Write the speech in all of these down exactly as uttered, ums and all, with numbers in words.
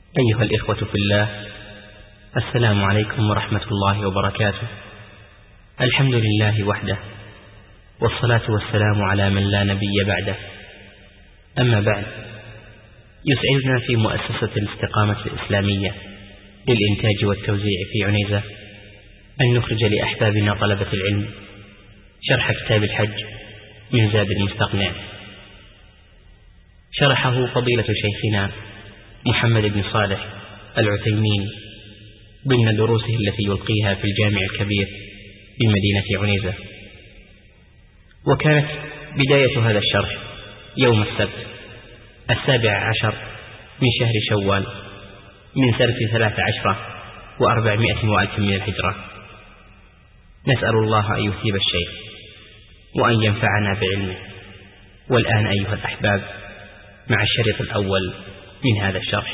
أيها الإخوة في الله، السلام عليكم ورحمة الله وبركاته. الحمد لله وحده، والصلاة والسلام على من لا نبي بعده. أما بعد، يسعدنا في مؤسسة الاستقامة الإسلامية للإنتاج والتوزيع في عنيزة أن نخرج لأحبابنا طلبة العلم شرح كتاب الحج من زاد المستقنع، شرحه فضيلة شيخنا محمد بن صالح العثيمين ضمن دروسه التي يلقيها في الجامع الكبير بمدينة عنيزة. وكانت بداية هذا الشرح يوم السبت السابع عشر من شهر شوال من سنة ثلاث عشرة وأربعمائة وألف من الهجرة. نسأل الله أن يثيب الشيخ وأن ينفعنا بعلمه. والآن أيها الأحباب مع الشريط الأول من هذا الشرح.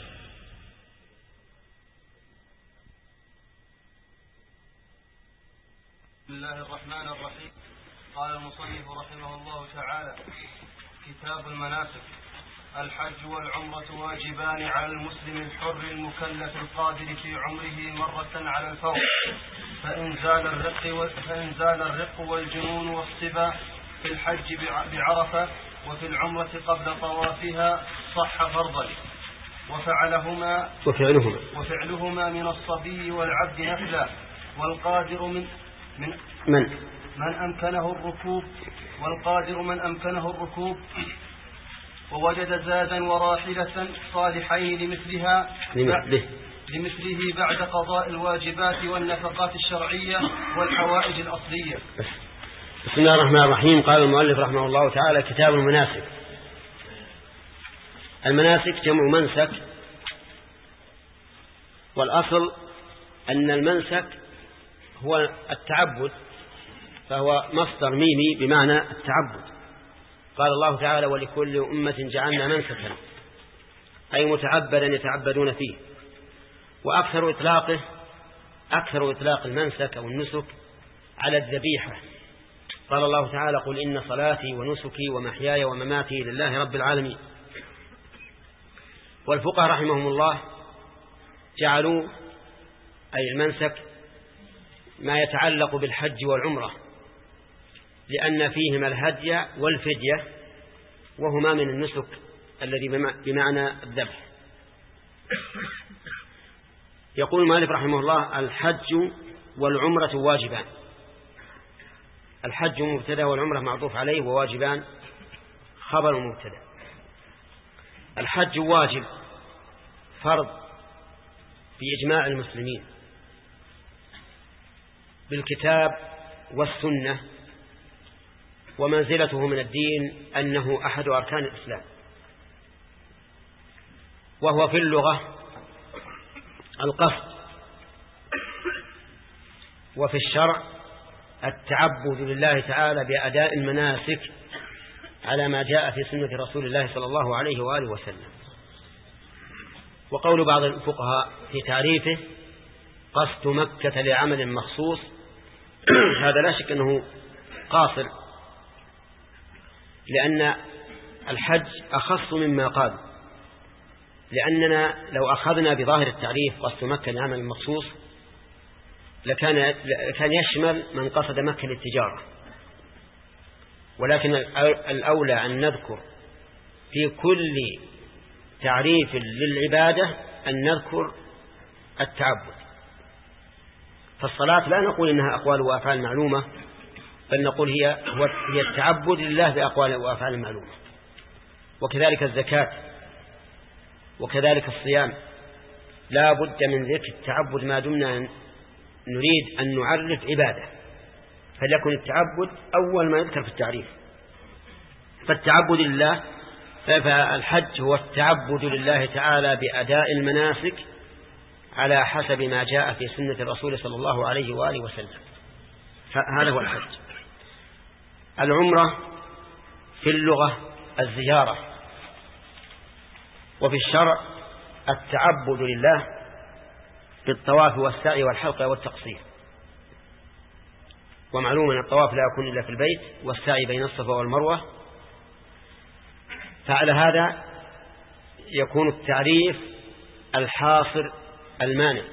بسم الله الرحمن الرحيم. قال المصنف رحمه الله تعالى: كتاب المناسك. الحج والعمرة واجبان على المسلم الحر المكلف القادر في عمره مرة على الفور، فإن زال الرق فإن زال الرق والجنون والصبا في الحج بعرفة وفي العمرة قبل طوافها صح فرضا، وفعلهما وفعلهما وفعلهما من الصبي والعبد نفلا، والقادر من من من من أمكنه الركوب والقادر من أمكنه الركوب ووجد زادا وراحلة صالحين لمثلها لمثله لمثله بعد قضاء الواجبات والنفقات الشرعية والحوائج الأصلية. بسم الله الرحمن الرحيم. قال المؤلف رحمه الله تعالى: كتاب المناسك. المناسك جمع منسك، والأصل أن المنسك هو التعبد، فهو مصدر ميمي بمعنى التعبد. قال الله تعالى: ولكل أمة جعلنا منسكا، أي متعبدا يتعبدون فيه. وأكثر إطلاقه أكثر إطلاق المنسك أو النسك على الذبيحة. قال الله تعالى: قل إن صلاتي ونسكي ومحياي ومماتي لله رب العالمين. والفقهاء رحمهم الله جعلوا أي المنسك ما يتعلق بالحج والعمرة، لأن فيهما الهدي والفدية، وهما من النسك الذي بمعنى الذبح. يقول المؤلف رحمه الله: الحج والعمرة واجبان. الحج مبتدا والعمرة معطوف عليه، وواجبان خبر مبتدا. الحج واجب فرض بإجماع المسلمين بالكتاب والسنة، ومنزلته من الدين أنه أحد أركان الإسلام. وهو في اللغة القصد، وفي الشرع التعبد لله تعالى بأداء المناسك على ما جاء في سنة رسول الله صلى الله عليه وآله وسلم. وقول بعض الفقهاء في تعريفه: قصد مكة لعمل مخصوص، هذا لا شك أنه قاصر، لأن الحج أخص مما قال، لأننا لو أخذنا بظاهر التعريف قصد مكة لعمل مخصوص لكان كان يشمل من قصد مكة للتجارة. ولكن الأولى أن نذكر في كل تعريف للعبادة أن نذكر التعبد. فالصلاة لا نقول إنها أقوال وأفعال معلومة، بل نقول هي هي التعبد لله بأقوال وأفعال معلومة. وكذلك الزكاة، وكذلك الصيام، لا بد من ذكر التعبد ما دمنا نريد أن نعرف عبادة، فليكن التعبد أول ما يذكر في التعريف. فالتعبد لله، فالحج هو التعبد لله تعالى بأداء المناسك على حسب ما جاء في سنة الرسول صلى الله عليه وآله وسلم. هذا هو الحج. العمرة في اللغة الزيارة، وفي الشرع التعبد لله بالطواف والسعي والحلق والتقصير. ومعلوم أن الطواف لا يكون إلا في البيت، والسعي بين الصفا والمروة. فعلى هذا يكون التعريف الحاصر المانع،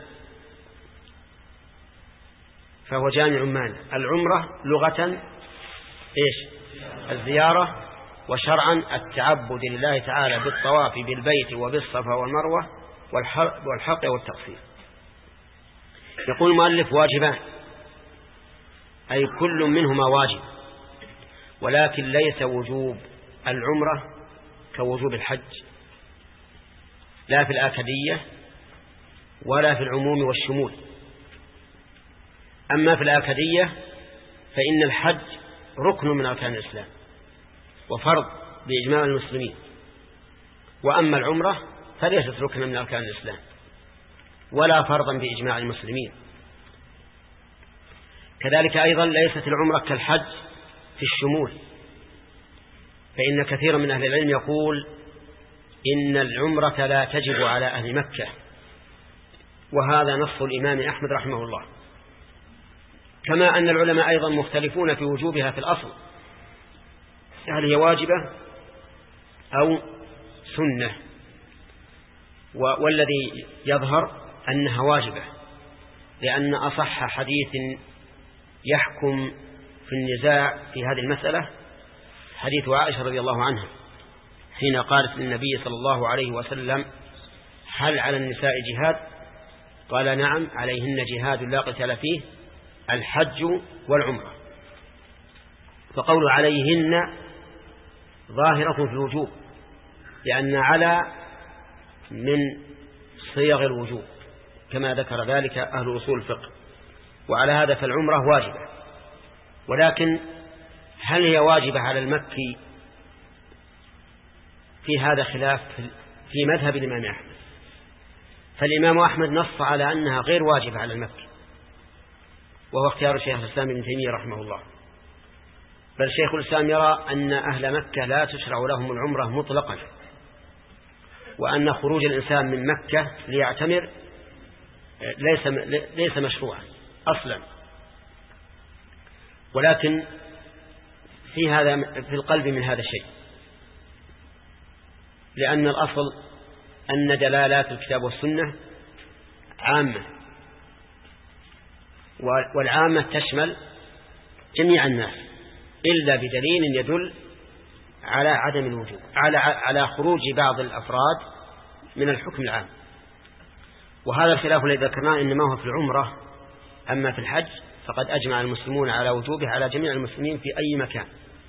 فهو جامع مانع. العمرة لغة إيش؟ الزيارة، وشرعا التعبد لله تعالى بالطواف بالبيت وبالصفا والمروة والحلق والتقصير. يقول المؤلف واجبان، أي كل منهما واجب، ولكن ليس وجوب العمرة كوجوب الحج، لا في الآكدية ولا في العموم والشمول. أما في الآكدية فإن الحج ركن من أركان الإسلام وفرض بإجماع المسلمين، وأما العمرة فليست ركنا من أركان الإسلام ولا فرضا بإجماع المسلمين. كذلك أيضا ليست العمرة كالحج في الشمول، فإن كثيرا من أهل العلم يقول إن العمرة لا تجب على أهل مكة، وهذا نص الإمام أحمد رحمه الله، كما أن العلماء أيضا مختلفون في وجوبها في الأصل، هل هي واجبة أو سنة، والذي يظهر أنها واجبة، لأن أصح حديث يحكم في النزاع في هذه المسألة حديث عائشة رضي الله عنها حين قالت للنبي صلى الله عليه وسلم: هل على النساء جهاد؟ قال: نعم، عليهن جهاد لا قتال فيه، الحج والعمرة. فقول عليهن ظاهرة في الوجوب، لأن على من صيغ الوجوب كما ذكر ذلك أهل أصول الفقه، وعلى هذا فالعمرة واجبة. ولكن هل هي واجبة على المكي؟ في هذا خلاف في مذهب الإمام أحمد، فالإمام أحمد نص على أنها غير واجبة على المكي، وهو اختيار الشيخ الإسلام ابن تيمية رحمه الله. بل شيخ الإسلام يرى أن أهل مكة لا تشرع لهم العمرة مطلقا، وأن خروج الإنسان من مكة ليعتمر ليس ليس مشروعا أصلا. ولكن في هذا في القلب من هذا الشيء، لأن الأصل أن دلالات الكتاب والسنة عامة، والعامة تشمل جميع الناس إلا بدليل يدل على عدم الوجوب، على على خروج بعض الأفراد من الحكم العام. وهذا الخلاف الذي ذكرناه إنما هو في العمرة، أما في الحج فقد أجمع المسلمون على وجوبه على جميع المسلمين في أي مكان.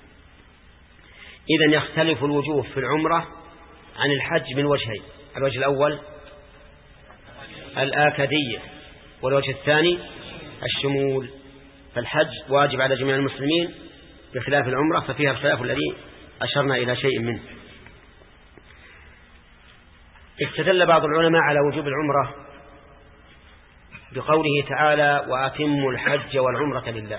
إذن يختلف الوجوب في العمرة عن الحج من وجهين: الوجه الأول الآكدية، والوجه الثاني الشمول. فالحج واجب على جميع المسلمين بخلاف العمرة، ففيها الخلاف الذي أشرنا إلى شيء منه. استدل بعض العلماء على وجوب العمرة بقوله تعالى: وأتموا الحج والعمرة لله.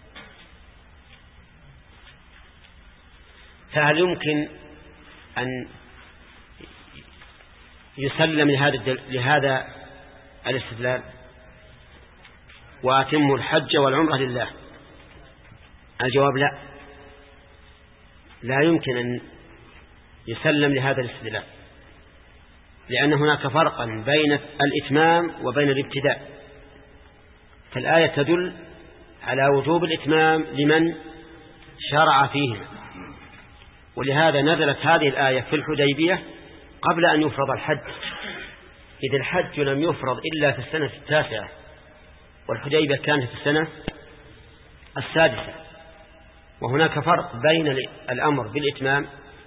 فهل يمكن أن يسلم لهذا لهذا الاستدلال؟ وأتموا الحج والعمرة لله. الجواب لا، لا يمكن أن يسلم لهذا الاستدلال، لأن هناك فرقا بين الإتمام وبين الابتداء. فالآية تدل على وجوب الإتمام لمن شرع فيهما، ولهذا نزلت هذه الآية في الحديبية قبل أن يفرض الحج، إذ الحج لم يفرض إلا في السنة التاسعة، والحديبية كانت في السنة السادسة. وهناك فرق بين الأمر بالإتمام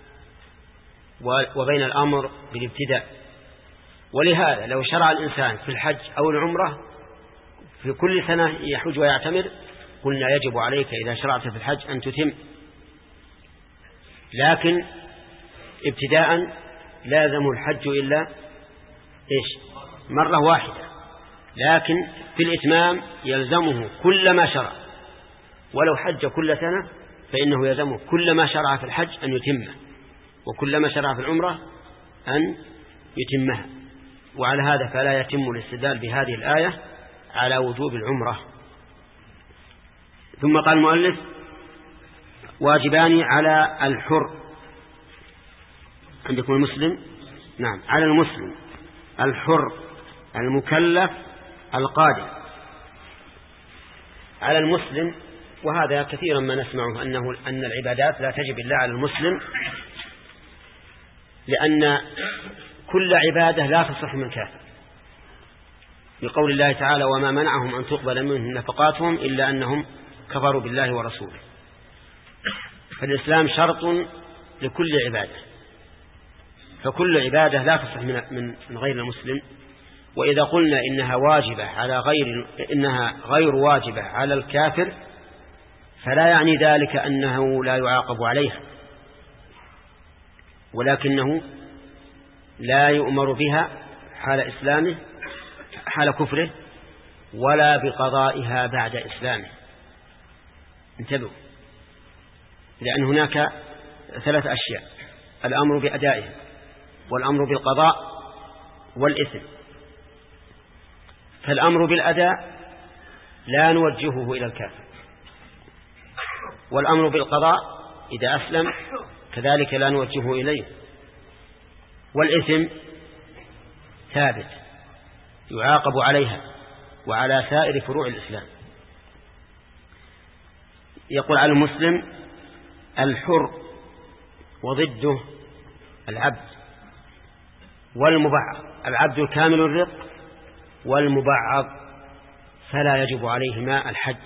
وبين الأمر بالابتداء. ولهذا لو شرع الإنسان في الحج أو العمرة في كل سنة يحج ويعتمر، قلنا يجب عليك إذا شرعت في الحج أن تتم، لكن ابتداء لازم الحج إلا إيش؟ مرة واحدة. لكن في الإتمام يلزمه كل ما شرع، ولو حج كل سنة فإنه يلزمه كل ما شرع في الحج أن يتمه، وكل ما شرع في العمرة أن يتمها. وعلى هذا فلا يتم الاستدلال بهذه الآية على وجوب العمرة. ثم قال المؤلف: واجبان على الحر. عندكم المسلم؟ نعم، على المسلم الحر المكلف القادر على المسلم. وهذا كثيرا ما نسمعه أنه أن العبادات لا تجب إلا على المسلم، لأن كل عبادة لا تصح من كافر، لقول الله تعالى: وما منعهم أن تقبل منهم نفقاتهم إلا أنهم كفروا بالله ورسوله. فالإسلام شرط لكل عبادة، فكل عبادة لا تصح من من غير المسلم. وإذا قلنا إنها واجبة على غير إنها غير واجبة على الكافر، فلا يعني ذلك أنه لا يعاقب عليها، ولكنه لا يؤمر بها حال إسلامه حال كفره، ولا بقضائها بعد إسلامه. انتبهوا، لأن هناك ثلاث أشياء: الأمر بأدائها، والأمر بالقضاء، والإثم. فالأمر بالأداء لا نوجهه إلى الكافر، والأمر بالقضاء إذا أسلم كذلك لا نوجهه إليه، والإثم ثابت يعاقب عليها وعلى سائر فروع الإسلام. يقول على المسلم الحر، وضده العبد، والمبعض. العبد الكامل الرق، والمبعض فلا يجب عليهما الحج.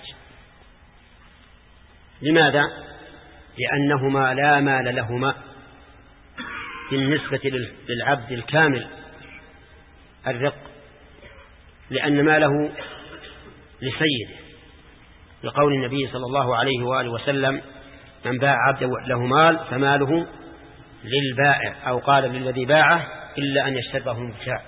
لماذا؟ لأنهما لا مال لهما بالنسبة للعبد الكامل الرق، لأن ماله لسيده، لقول النبي صلى الله عليه وآله وسلم: من باع عبدا له مال فماله للبائع، أو قال للذي باعه إلا أن يشترطه المبتاع.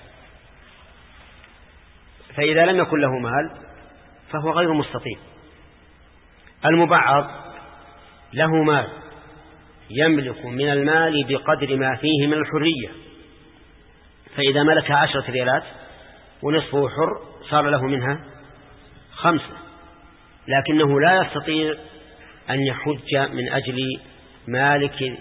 فإذا لم يكن له مال فهو غير مستطيع. المبعض له مال يملك من المال بقدر ما فيه من الحرية، فإذا ملك عشرة ريالات ونصفه حر صار له منها خمسة، لكنه لا يستطيع أن يحج من أجل مالك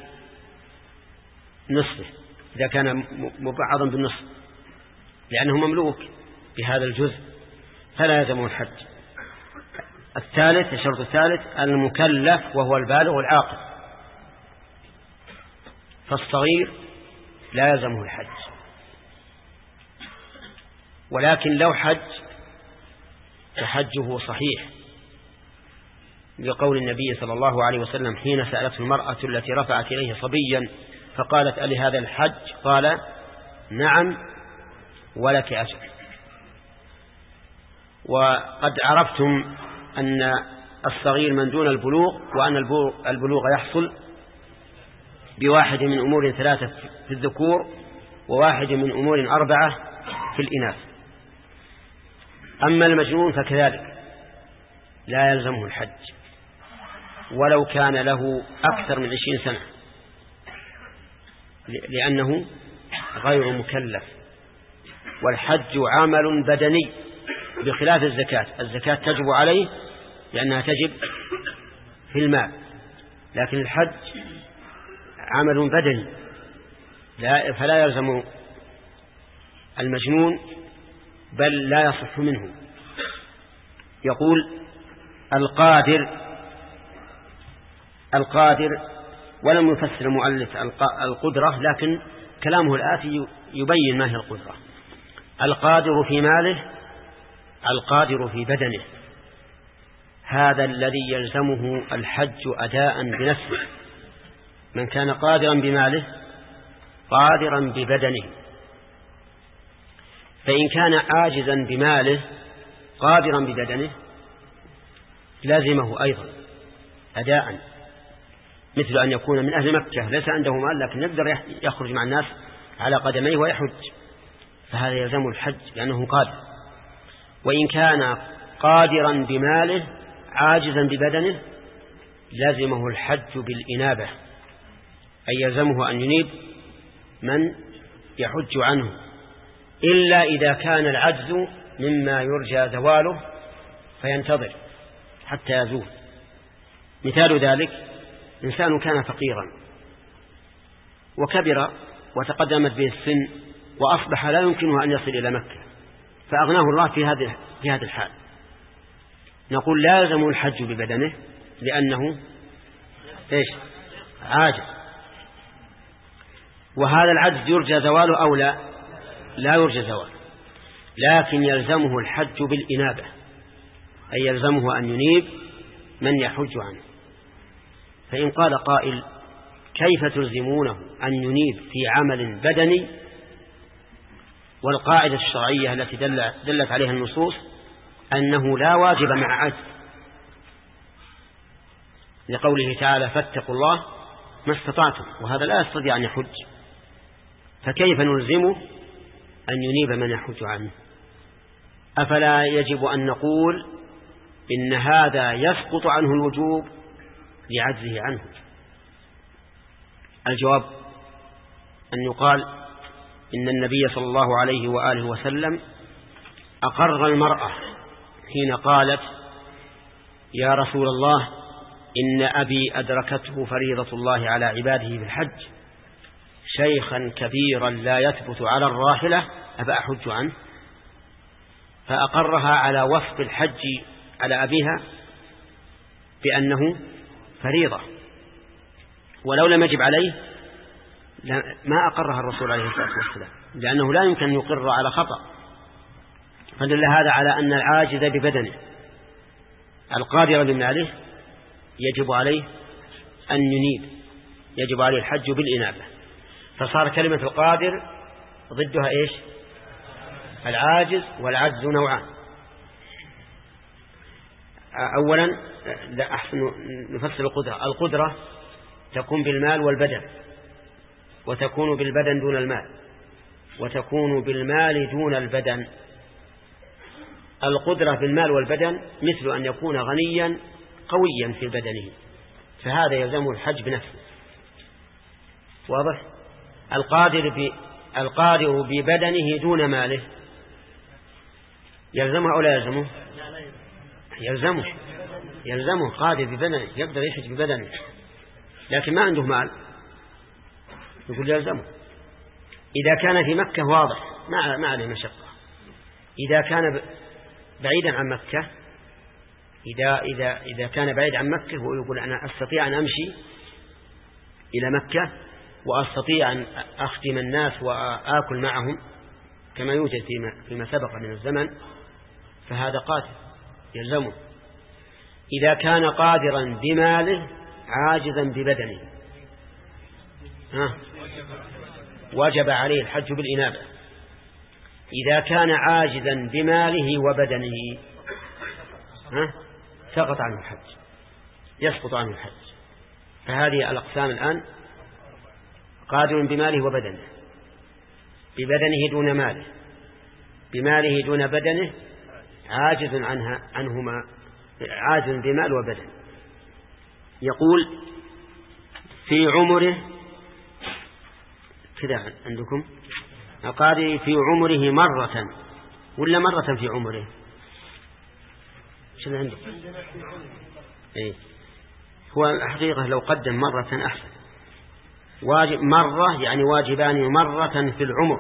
نصفه إذا كان مبعضا بالنصف، لأنه مملوك بهذا الجزء، فلا يلزمه الحج. الثالث الشرط الثالث المكلف، وهو البالغ العاقل، فالصغير لا يلزمه الحج. ولكن لو حج فحجه صحيح، لقول النبي صلى الله عليه وسلم حين سألته المرأة التي رفعت إليه صبيا فقالت: ألي هذا الحج؟ قال: نعم ولك أجر. وقد عرفتم أن الصغير من دون البلوغ، وأن البلوغ يحصل بواحد من أمور ثلاثة في الذكور، وواحد من أمور أربعة في الإناث. أما المجنون فكذلك لا يلزمه الحج ولو كان له أكثر من عشرين سنة، لأنه غير مكلف. والحج عمل بدني بخلاف الزكاة. الزكاة تجب عليه لأنها تجب في المال، لكن الحج عمل بدني لا فلا يلزم المجنون، بل لا يصح منه. يقول القادر القادر ولم يفسر المؤلف القدرة، لكن كلامه الآتي يبين ما هي القدرة. القادر في ماله، القادر في بدنه، هذا الذي يلزمه الحج أداء بنفسه. من كان قادرا بماله قادرا ببدنه، فإن كان عاجزا بماله قادرا ببدنه لازمه أيضا أداء، مثل أن يكون من أهل مكة ليس عنده مال لكن يقدر يخرج مع الناس على قدميه ويحج، فهذا يلزم الحج لأنه قادر. وإن كان قادرا بماله عاجزا ببدنه لازمه الحج بالإنابة، أي يلزمه أن ينيب من يحج عنه، إلا إذا كان العجز مما يرجى زواله فينتظر حتى يزول. مثال ذلك إنسان كان فقيرا وكبر وتقدمت به السن وأصبح لا يمكنه أن يصل إلى مكة، فأغناه الله في هذه في هذه الحال. نقول لازم الحج ببدنه لأنه إيش؟ عاجز، وهذا العجز يرجى زواله أو لا؟ لا يرجى زواله، لكن يلزمه الحج بالإنابة، أي يلزمه أن ينيب من يحج عنه. فإن قال قائل كيف تلزمونه أن ينيب في عمل بدني والقاعدة الشرعية التي دلت عليها النصوص أنه لا واجب مع عجز، لقوله تعالى فاتقوا الله ما استطعتم، وهذا لا يستطيع أن يحج، فكيف نلزمه أن ينيب من يحج عنه؟ أفلا يجب أن نقول إن هذا يسقط عنه الوجوب لعجزه عنه؟ الجواب أن يقال إن النبي صلى الله عليه وآله وسلم أقر المرأة حين قالت يا رسول الله إن أبي أدركته فريضة الله على عباده في الحج شيخا كبيرا لا يثبت على الراحلة أفأحج عنه؟ فأقرها على وصف الحج على أبيها بأنه فريضة، ولو لم يجب عليه ما أقرها الرسول عليه الصلاة والسلام، لأنه لا يمكن أن يقر على خطأ. فدل هذا على أن العاجز ببدنه القادر بماله يجب عليه أن ينيب، يجب عليه الحج بالإنابة. فصار كلمة القادر ضدها إيش؟ العاجز، والعجز نوعان. أولا لا أحسن نفسر القدرة. القدرة تكون بالمال والبدن، وتكون بالبدن دون المال، وتكون بالمال دون البدن. القدرة بالمال والبدن مثل أن يكون غنيا قويا في بدنه، فهذا يلزمه الحج بنفسه. واضح؟ القادر ب... القادر ببدنه دون ماله يلزمه أو لا يلزمه؟ يلزمه يلزمه قادر ببدنه، يقدر يحج ببدنه، لكن ما عنده مال يقول يلزمه. إذا كان في مكة واضح ما ما عليه مشقة. إذا كان بعيدا عن مكة، إذا إذا إذا كان بعيد عن مكة ويقول أنا أستطيع أن أمشي إلى مكة وأستطيع أن أخدم الناس وآكل معهم كما يوجد فيما فيما سبق من الزمن، فهذا قادر يلزمه. إذا كان قادرا بماله عاجزا ببدنه ها وجب عليه الحج بالإنابة. إذا كان عاجزا بماله وبدنه ها سقط عنه الحج، يسقط عنه الحج. فهذه الأقسام الآن: قادر بماله وبدنه، ببدنه دون ماله، بماله دون بدنه، عاجز عنها عنهما، عاجز بمال وبدن. يقول في عمره كذا عندكم القادر في عمره مرة ولا مرة في عمره؟ شنو عندك؟ إيه هو الحقيقة لو قدم مرة أحسن. واجب مرة يعني واجبان مرة في العمر،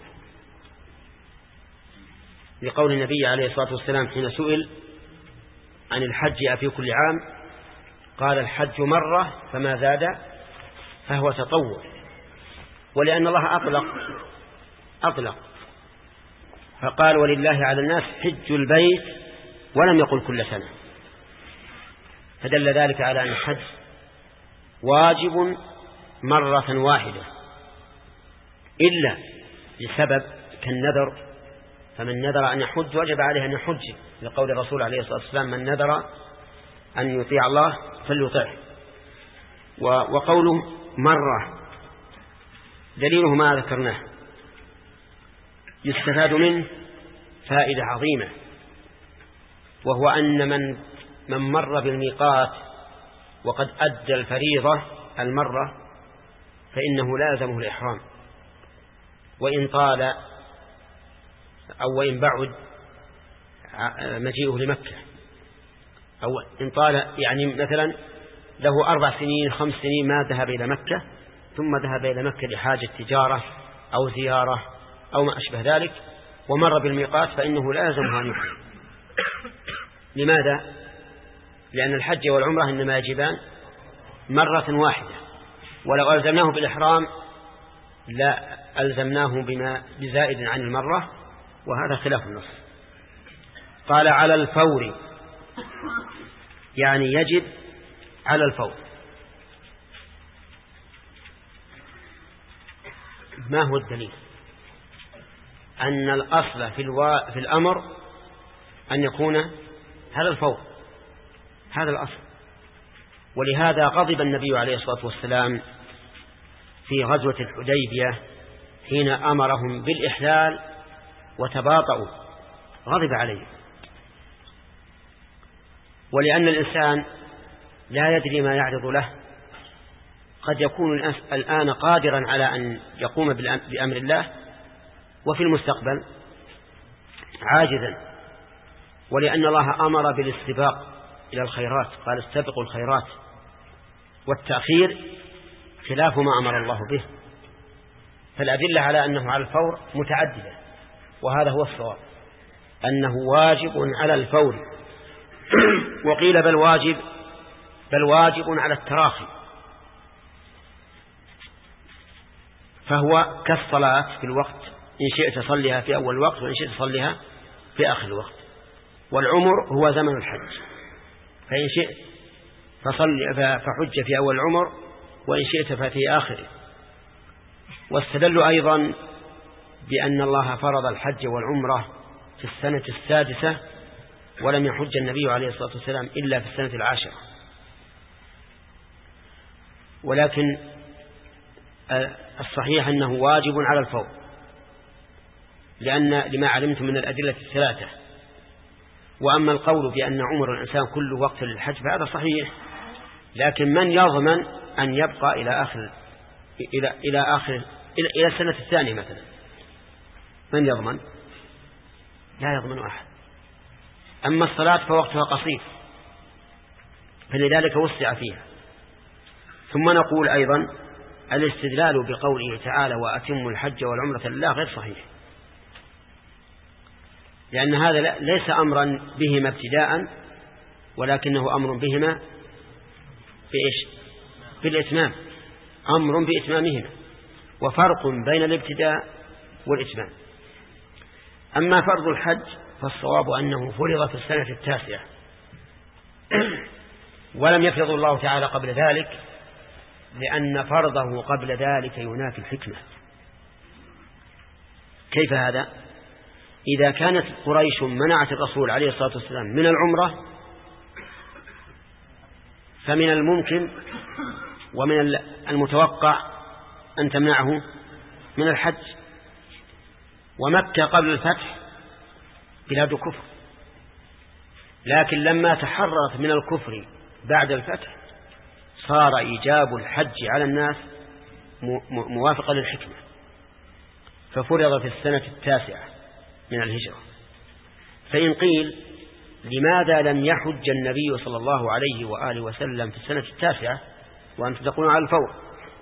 لقول النبي عليه الصلاة والسلام حين سئل عن الحج أفي كل عام قال الحج مرة فما زاد فهو تطوع. ولأن الله أطلق أطلق فقال ولله على الناس حج البيت ولم يقل كل سنة، فدل ذلك على أن الحج واجب مرة واحدة إلا لسبب كالنذر، فمن نذر أن يحج وجب عليه أن يحج، لقول الرسول عليه الصلاة والسلام من نذر أن يطيع الله فليطيعه. وقوله مرة دليله ما ذكرناه، يستفاد منه فائدة عظيمة، وهو أن من من مر بالميقات وقد أدى الفريضة المرة فإنه لازمه الإحرام، وإن طال أو وإن بعد مجيئه لمكة، أو إن طال يعني مثلا له أربع سنين خمس سنين ما ذهب إلى مكة، ثم ذهب إلى مكة لحاجة تجارة أو زيارة أو ما أشبه ذلك ومر بالميقات فإنه لا يلزمه أن يحرم. لماذا؟ لأن الحج والعمرة إنما يجبان مرة واحدة، ولو ألزمناه بالإحرام لا ألزمناه بما بزائد عن المرة، وهذا خلاف النص. قال على الفور، يعني يجب على الفور. ما هو الدليل؟ أن الأصل في, الوا... في الأمر أن يكون على الفور، هذا الأصل. ولهذا غضب النبي عليه الصلاة والسلام في غزوة الحديبية حين أمرهم بالإحلال وتباطؤوا، غضب عليه. ولأن الإنسان لا يدري ما يعرض له، قد يكون الآن قادرا على أن يقوم بأمر الله وفي المستقبل عاجزا. ولأن الله أمر بالاستباق إلى الخيرات، قال استبقوا الخيرات، والتأخير خلاف ما أمر الله به. فالأدلة على أنه على الفور متعددة، وهذا هو الصواب، أنه واجب على الفور. وقيل بل واجب بل واجب على التراخي، فهو كالصلاة في الوقت، إن شئت صليها في أول الوقت وإن شئت صليها في آخر الوقت. والعمر هو زمن الحج، فإن شئت فصل فحج في أول العمر وإن شئت ففي آخره. واستدلوا أيضا بأن الله فرض الحج والعمرة في السنة السادسة، ولم يحج النبي عليه الصلاة والسلام إلا في السنة العاشرة. ولكن الصحيح أنه واجب على الفور، لأن لما علمت من الأدلة الثلاثة. وأما القول بأن عمر الإنسان كل وقت للحج فهذا صحيح، لكن من يضمن أن يبقى إلى آخر إلى إلى آخر إلى إلى السنة الثانية مثلا؟ من يضمن؟ لا يضمن أحد. أما الصلاة فوقتها قصير، فلذلك وسع فيها. ثم نقول أيضا الاستدلال بقوله تعالى وأتموا الحج والعمرة لله غير صحيح، لأن هذا ليس أمرا بهما ابتداء، ولكنه أمر بهما بإيش؟ بالإتمام، أمر بإتمامهما، وفرق بين الابتداء والإتمام. أما فرض الحج فالصواب أنه فرض في السنة التاسعة، ولم يفرض الله تعالى قبل ذلك، لأن فرضه قبل ذلك ينافي الحكمة. كيف هذا؟ إذا كانت قريش منعت الرسول عليه الصلاة والسلام من العمرة، فمن الممكن ومن المتوقع أن تمنعه من الحج. ومكة قبل الفتح بلاد كفر، لكن لما تحررت من الكفر بعد الفتح صار إيجاب الحج على الناس موافقا للحكمة، ففرض في السنة التاسعة من الهجرة. فإن قيل لماذا لم يحج النبي صلى الله عليه وآله وسلم في السنة التاسعة وأنتم تقولون على الفور؟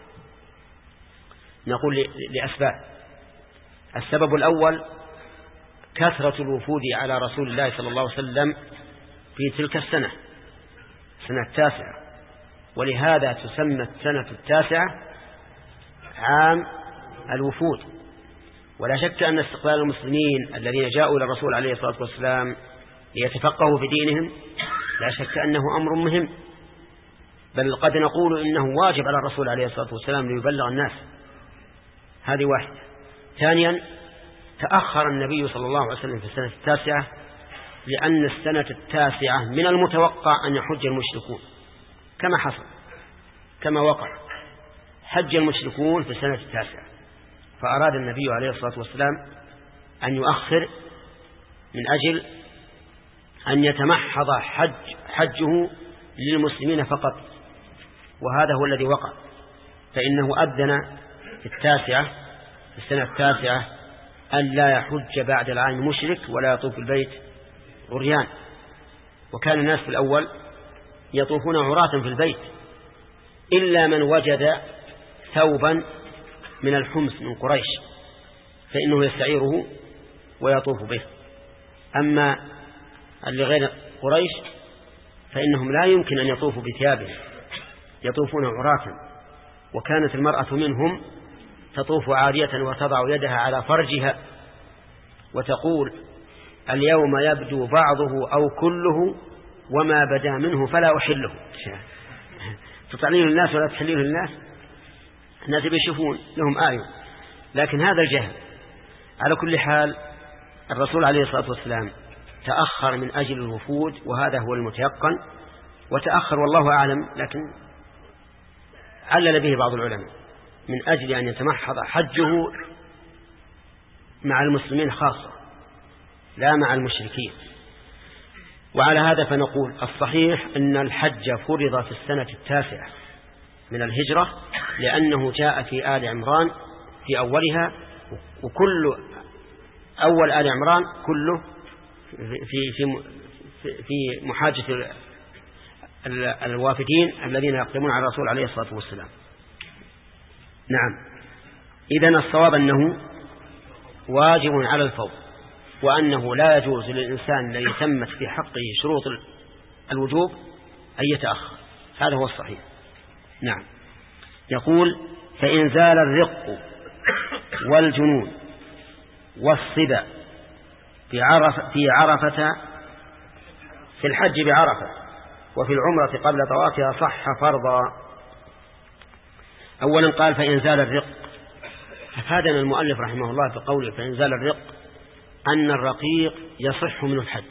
نقول لأسباب. السبب الأول كثرة الوفود على رسول الله صلى الله عليه وسلم في تلك السنة، السنة التاسعة، ولهذا تسمى السنة التاسعة عام الوفود. ولا شك أن استقبال المسلمين الذين جاءوا إلى الرسول عليه الصلاة والسلام ليتفقهوا في دينهم لا شك أنه أمر مهم، بل قد نقول إنه واجب على الرسول عليه الصلاة والسلام ليبلغ الناس. هذه واحدة. ثانيا تأخر النبي صلى الله عليه وسلم في السنة التاسعة، لأن السنة التاسعة من المتوقع أن يحج المشركون، كما حصل كما وقع، حج المشركون في السنة التاسعة، فأراد النبي عليه الصلاة والسلام أن يؤخر من أجل أن يتمحض حج حجه للمسلمين فقط، وهذا هو الذي وقع. فإنه أذن في التاسعة في السنة التاسعة أن لا يحج بعد العام مشرك ولا يطوف البيت عريان. وكان الناس في الأول يطوفون عراة في البيت إلا من وجد ثوبا من الحمص من قريش فإنه يستعيره ويطوف به. أما اللي غير قريش فإنهم لا يمكن أن يطوفوا بثيابهم، يطوفون عراة. وكانت المرأة منهم تطوف عارية وتضع يدها على فرجها وتقول: اليوم يبدو بعضه أو كله وما بدا منه فلا أحله. تطعنين الناس ولا تحلين الناس، الناس بيشوفون لهم آية. لكن هذا الجهل. على كل حال الرسول عليه الصلاة والسلام تأخر من أجل الوفود، وهذا هو المتيقن، وتأخر والله أعلم، لكن علل به بعض العلماء من أجل أن يتمحض حجه مع المسلمين خاصة لا مع المشركين. وعلى هذا فنقول الصحيح أن الحج فرض في السنة التاسعة من الهجرة، لأنه جاء في آل عمران في أولها، وكل أول آل عمران كله في في في محاجة الوافدين الذين يقدمون على الرسول عليه الصلاة والسلام. نعم، إذن الصواب أنه واجب على الفور، وأنه لا يجوز للإنسان الذي تمت في حقه شروط الوجوب أن يتأخر، هذا هو الصحيح. نعم. يقول: فإن زال الرق والجنون والصبا في عرفة, في عرفة في الحج بعرفة وفي العمرة قبل طوافها صح فرضا. أولا قال: فإن زال الرق. أفادنا المؤلف رحمه الله بقوله فإن زال الرق أن الرقيق يصح منه الحج،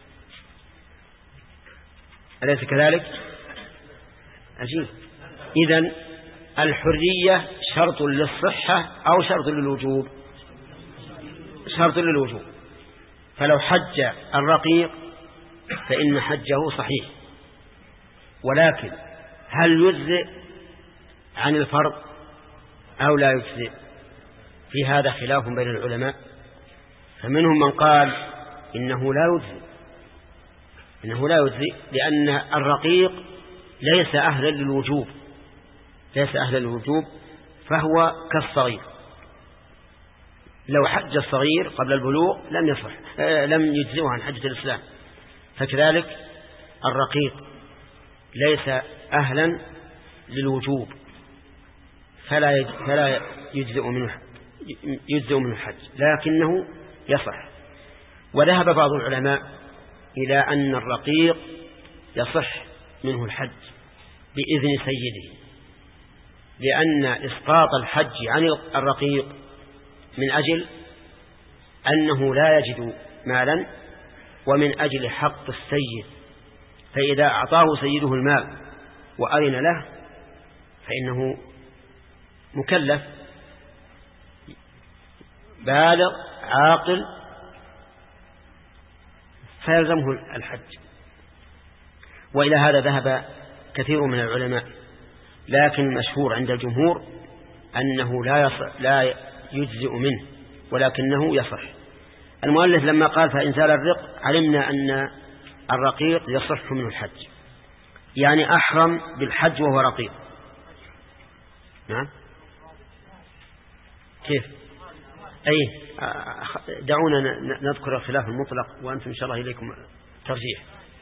أليس كذلك؟ عجيب. إذن الحرية شرط للصحة أو شرط للوجوب؟ شرط للوجوب. فلو حج الرقيق فإن حجه صحيح، ولكن هل يجزئ عن الفرض أو لا يجزئ؟ في هذا خلاف بين العلماء، فمنهم من قال إنه لا يجزئ إنه لا يجزئ لأن الرقيق ليس أهلا للوجوب ليس أهلا للوجوب فهو كالصغير. لو حج الصغير قبل البلوغ لم يصح آه لم يجزئه عن حجة الإسلام، فكذلك الرقيق ليس أهلا للوجوب فلا فلا يجزئ منه يجزئ منه الحج، لكنه يصح. وذهب بعض العلماء إلى أن الرقيق يصح منه الحج بإذن سيده، لأن إسقاط الحج عن الرقيق من أجل أنه لا يجد مالا، ومن أجل حق السيد، فإذا أعطاه سيده المال وأذن له فإنه مكلف بالغ عاقل فيلزمه الحج. وإلى هذا ذهب كثير من العلماء، لكن المشهور عند الجمهور أنه لا يصح لا يجزئ منه ولكنه يصح. المؤلف لما قال فإن زال الرق علمنا أن الرقيق يصح منه الحج، يعني أحرم بالحج وهو رقيق. نعم كيف؟ أي دعونا نذكر الخلاف المطلق وأنتم إن شاء الله إليكم ترجيح.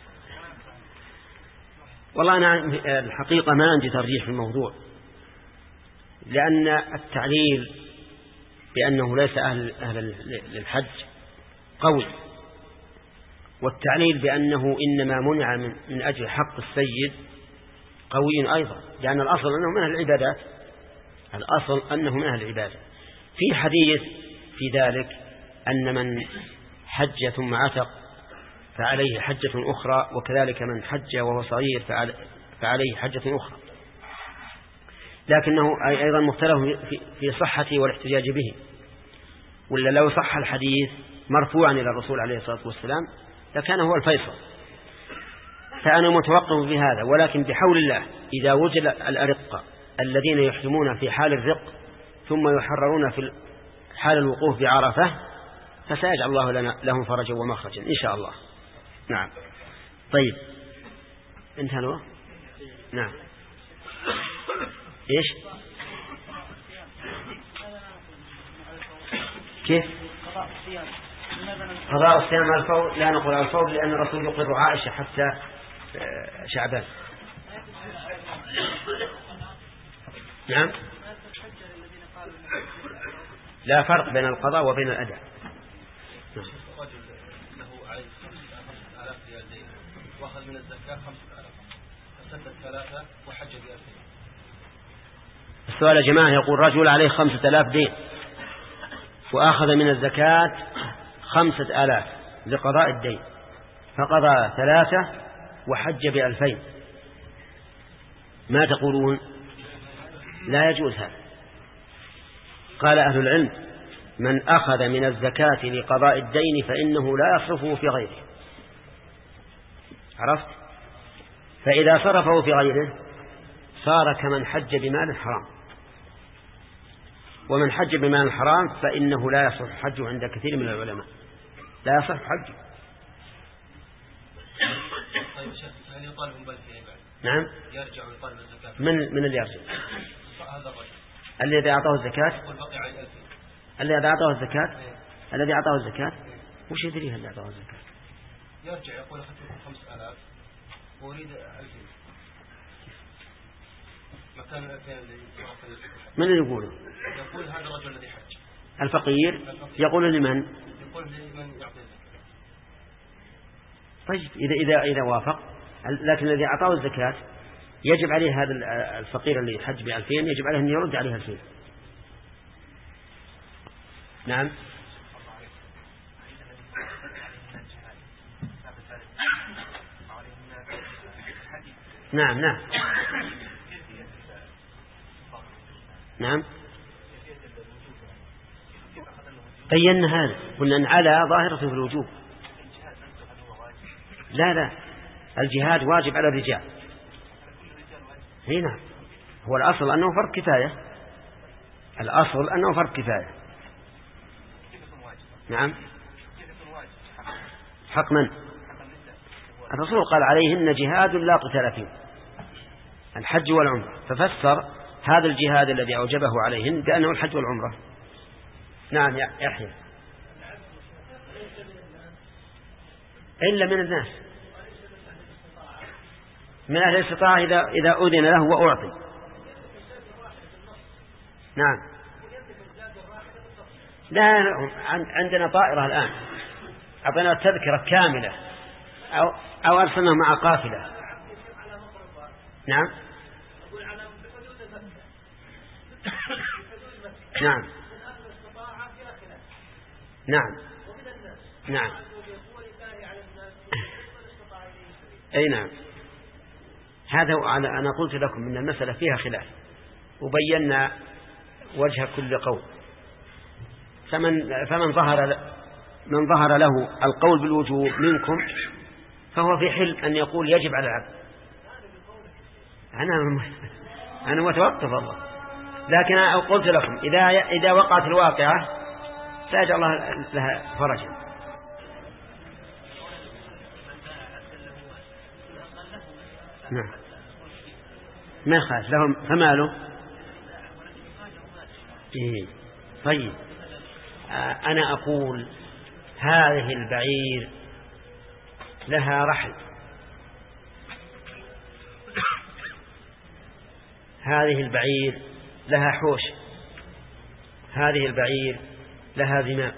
والله أنا الحقيقة ما عندي ترجيح في الموضوع، لأن التعليل بأنه ليس أهل, أهل للحج قوي، والتعليل بأنه إنما منع من, من أجل حق السيد قوي أيضا، لأن الأصل أنه من أهل العبادات الأصل أنه من أهل العبادة. في حديث في ذلك أن من حج ثم عتق فعليه حجة أخرى، وكذلك من حج وهو صغير فعليه حجة أخرى، لكنه أيضا مختلف في صحته والاحتجاج به. ولا لو صح الحديث مرفوعا إلى الرسول عليه الصلاة والسلام لكان هو الفيصل. فأنا متوقف بهذا، ولكن بحول الله إذا وجد الأرقة الذين يحرمون في حال الرق ثم يحررون في حال الوقوف بعرفة فسيجعل الله لنا لهم فرجا ومخرجا إن شاء الله. نعم. طيب انتهى الوقت. نعم. ايش؟ كيف؟ قضاء الصيام على الفور، لا نقول على الفور لأن الرسول يقر عائشة حتى شعبان. نعم، لا فرق بين القضاء وبين الأداء. رجل له عليه خمسة آلاف ريال دين وأخذ من الزكاة خمسة آلاف فسدد ثلاثة وحج بألفين. السؤال يا جماعة يقول رجل عليه خمسة آلاف دين وأخذ من الزكاة خمسة آلاف لقضاء الدين فقضى ثلاثة وحج بألفين، ما تقولون؟ لا يجوز هذا. قال أهل العلم من أخذ من الزكاة لقضاء الدين فإنه لا يصرفه في غيره. عرفت؟ فإذا صرفه في غيره صار كمن حج بمال حرام، ومن حج بمال حرام فإنه لا يصح حجه عند كثير من العلماء، لا يصح حجه. طيب شيخ، هل يطالب بالفعل بعد؟ نعم، يرجع ويطالب الزكاة. من من اللي يرجع؟ هذا الرجل الذي أعطاه الزكاة. يقول بقي عليه ألفين. الذي أعطاه الزكاة. إيه. الذي أعطاه الزكاة. إيه. وش يدري هل أعطاه الزكاة؟ يرجع يقول أخذت خمس آلاف وأريد ألفين مكان الألفين اللي من اللي يقوله؟ يقول هذا الرجل الذي حج. الفقير. يقول لمن؟ يقول لمن يعطي الزكاة. طيب إذا إذا إذا وافق، لكن الذي أعطاه الزكاة يجب عليه هذا الفقير اللي حج بألفين يجب عليه أن يرد عليه ألفين. نعم. نعم نعم نعم بينا هذا، قلنا أن على ظاهرة في الوجوب. لا لا، الجهاد واجب على الرجال. هنا هو الأصل أنه فرض كفاية، الأصل أنه فرض كفاية. نعم. حق من؟ الرسول قال عليهن جهاد لا قتال فيه، الحج والعمرة، ففسر هذا الجهاد الذي أوجبه عليهن بأنه الحج والعمرة. نعم يا يحيى. إلا من الناس، من أهل الاستطاعة إذا إذا أذن له وأعطي. نعم. لا، عندنا طائرة الآن أعطينا تذكرة كاملة أو أو أرسلنا مع قافلة. نعم نعم نعم نعم أي نعم. هذا أنا قلت لكم من المسألة فيها خلاف وبينا وجه كل قول، فمن فمن ظهر من ظهر له القول بالوجوب منكم فهو في حل أن يقول يجب على العبد. أنا أنا متوقف الله، لكن أنا قلت لكم إذا إذا وقعت الواقعة سيجعل الله لها فرجا. نعم ما خاف لهم فماله. إيه. طيب أنا أقول هذه البعير لها رحل، هذه البعير لها حوش، هذه البعير لها زمام،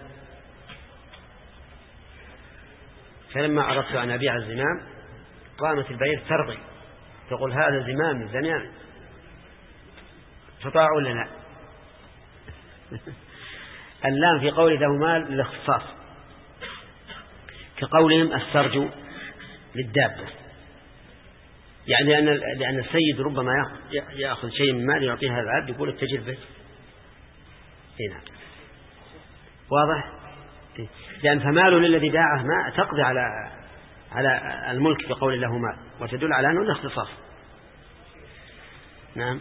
فلما أردت أن أبيع الزمام قامت البعير ترغي تقول هذا زمام زمام، تطاع ولا لا؟ اللام في قول ذو مال للاختصاص، كقولهم السرج للدابة، يعني لأن لأن السيد ربما يأخذ شيء من مال يعطيه هذا العبد يقول اتجر به. هنا واضح؟ لأن فماله للذي باعه ما تقضي على على الملك بقول له مال، وتدل على أنه الاختصاص. نعم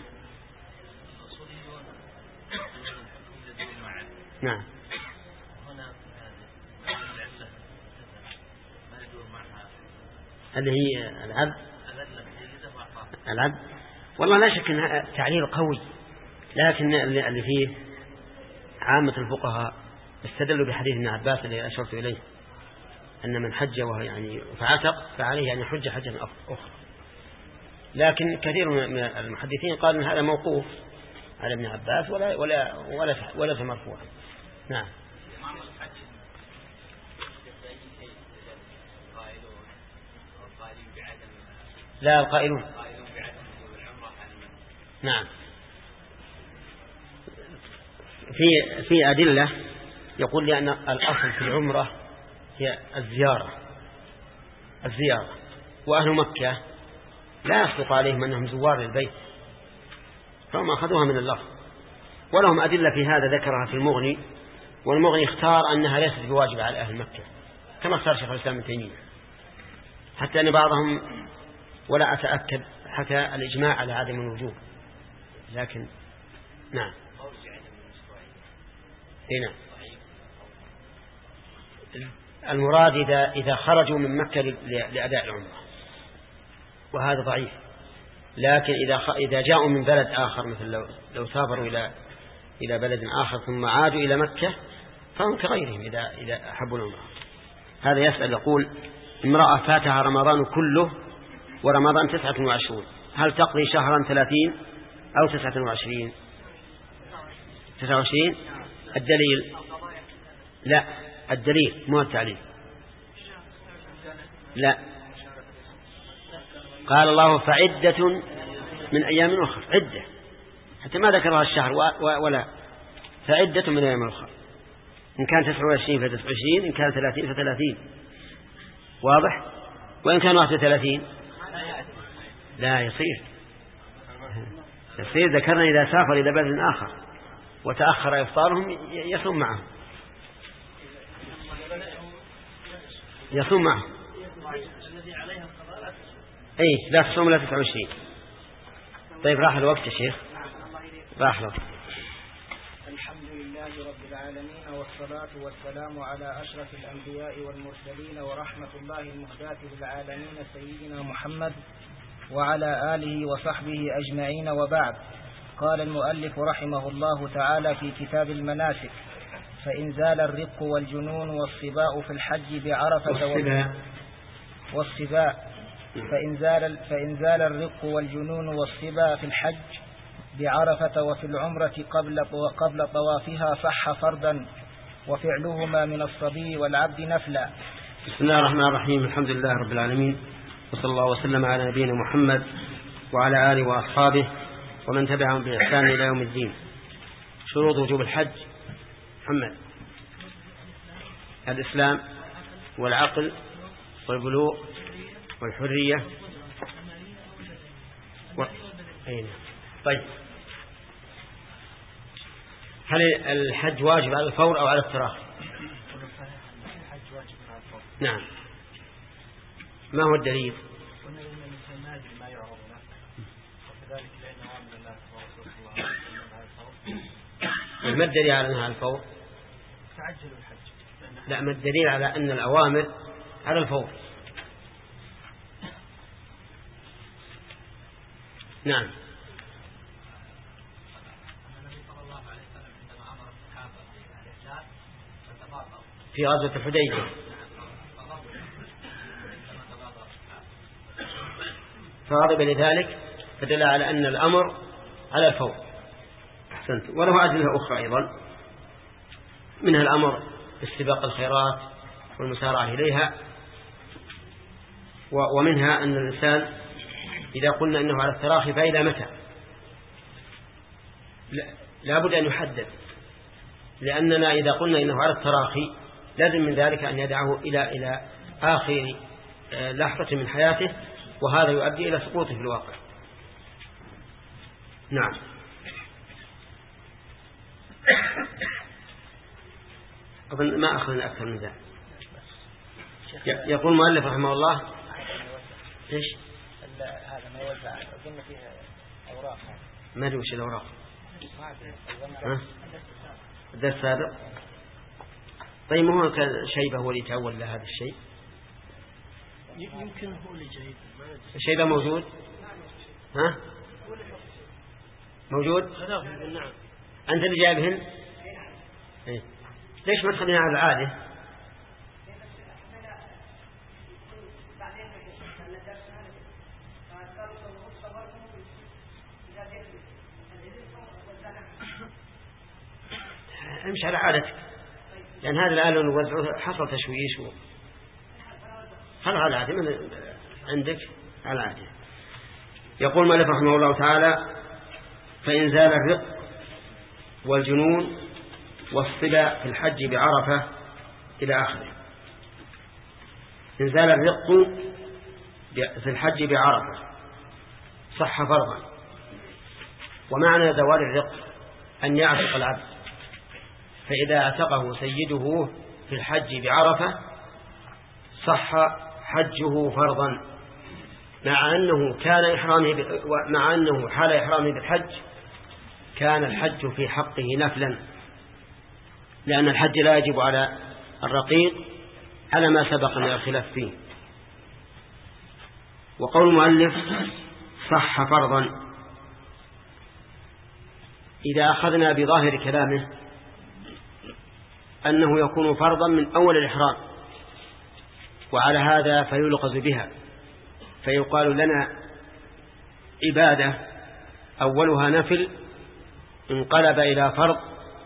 نعم. اللي هي العبد العبد والله لا شك أن تعليل قوي، لكن اللي فيه عامة الفقهاء استدلوا بحديث ابن عباس الذي أشرت إليه أن من حج وهو يعني فعتق فعليه أن يحج حجا أخرى. لكن كثير من المحدثين قالوا أن هذا موقوف على ابن عباس ولا ولا ولا ولا مرفوع. نعم. لا القائلون. نعم. في في أدلة يقول لأن الأصل في العمرة هي الزيارة الزيارة وأهل مكة لا يصدق عليهم أنهم زوار للبيت فهم أخذوها من الله، ولهم أدلة في هذا ذكرها في المغني، والمغني اختار أنها ليست بواجب على أهل مكة كما اختار شيخ الإسلام ابن تيمية، حتى أن بعضهم ولا أتأكد حتى الإجماع على عدم الوجوب. لكن نعم هنا المراد إذا إذا خرجوا من مكة لأداء العمرة، وهذا ضعيف. لكن إذا إذا جاءوا من بلد آخر، مثل لو لو سافروا إلى إلى بلد آخر ثم عادوا إلى مكة فهم كغيرهم إذا إذا أحبوا العمرة. هذا يسأل يقول: امرأة فاتها رمضان كله ورمضان تسعة وعشرون، هل تقضي شهرا ثلاثين أو تسعة وعشرين؟ تسعة وعشرين. الدليل؟ لا، الدليل مو التعليل. لا، قال الله: فعدة من أيام أخرى. عدة حتى ما ذكرها الشهر ولا فعدة من أيام أخرى. إن كان تسعة وعشرين فتسعة وعشرين، إن كان ثلاثين فثلاثين. واضح؟ وإن كان واحد وثلاثين لا يصير. يصير ذكرنا إذا سافر إلى بلد آخر وتأخر إفطارهم يصوم معه يصوم معه أي لا تصوم لا تسعة وعشرين. طيب راح الوقت يا شيخ، راح الوقت. الحمد لله رب العالمين، والصلاة والسلام على أشرف الأنبياء والمرسلين ورحمة الله المهداة للعالمين سيدنا محمد وعلى آله وصحبه أجمعين، وبعد. قال المؤلف رحمه الله تعالى في كتاب المناسك: فإن زال الرق والجنون والصباء في الحج بعرفة والصباء, والصباء فإن زال, فإن زال الرق والجنون والصباء في الحج بعرفة وفي العمرة قبل قبل طوافها صح فرضا، وفعلهما من الصبي والعبد نفلا. بسم الله الرحمن الرحيم. الحمد لله رب العالمين، وصلى الله وسلم على نبينا محمد وعلى آله وأصحابه ومن تبعهم بإحسان إلى يوم الدين. شروط وجوب الحج: محمد: الإسلام والعقل والبلوغ والحرية و... أين؟ طيب، هل الحج واجب على الفور أو على التراخي؟ نعم. ما هو الدليل؟ ما الدليل على أنها الفور؟ تعجلوا الحج. لا، ما الدليل على أن الأوامر على الفور؟ نعم. في غزوة الحديبية فغضب لذلك فدل على أن الأمر على الفور. أحسنت. وله أدلة أخرى أيضا، منها الأمر باستباق الخيرات والمسارعة إليها، ومنها أن الإنسان إذا قلنا أنه على التراخي فإلى متى؟ لا بد أن يحدد، لأننا إذا قلنا إنه على التراخي لازم من ذلك أن يدعه إلى إلى آخر لحظة من حياته، وهذا يؤدي إلى سقوطه في الواقع. نعم. أظن ما أخذنا أكثر من ذلك. يقول المؤلف رحمه الله: إيش هذا ما يوزع؟ أظن فيه أوراق. ما أدري وش الأوراق. الدرس السابق. طيب، ما هو كان شيبة هو اللي يتأول لهذا الشيء؟ يمكن هو اللي جايب. الشيبة موجود؟ ها؟ موجود؟ نعم. أنت اللي جايبهن؟ إيه؟ ليش ما تخلينا على العادة؟ امشي على عادتك، لأن هذا الآن نوزعه حصل تشويش و... خلوا على العادة من عندك على العادة. يقول مالك رحمه الله تعالى: فإن زال الرق والجنون والصلة في الحج بعرفة إلى آخره. إن زال الرق في الحج بعرفة صح فرضا. ومعنى زوال الرق أن يعتق العبد، فإذا اعتقه سيده في الحج بعرفة صح حجه فرضا، مع أنه كان إحرامه مع أنه حال إحرامه بالحج كان الحج في حقه نفلا، لأن الحج لا يجب على الرقيق على ما سبق من الخلاف فيه. وقول المؤلف صح فرضا، إذا أخذنا بظاهر كلامه أنه يكون فرضا من أول الإحرام، وعلى هذا فيلغز بها، فيقال لنا عبادة أولها نفل انقلب إلى فرض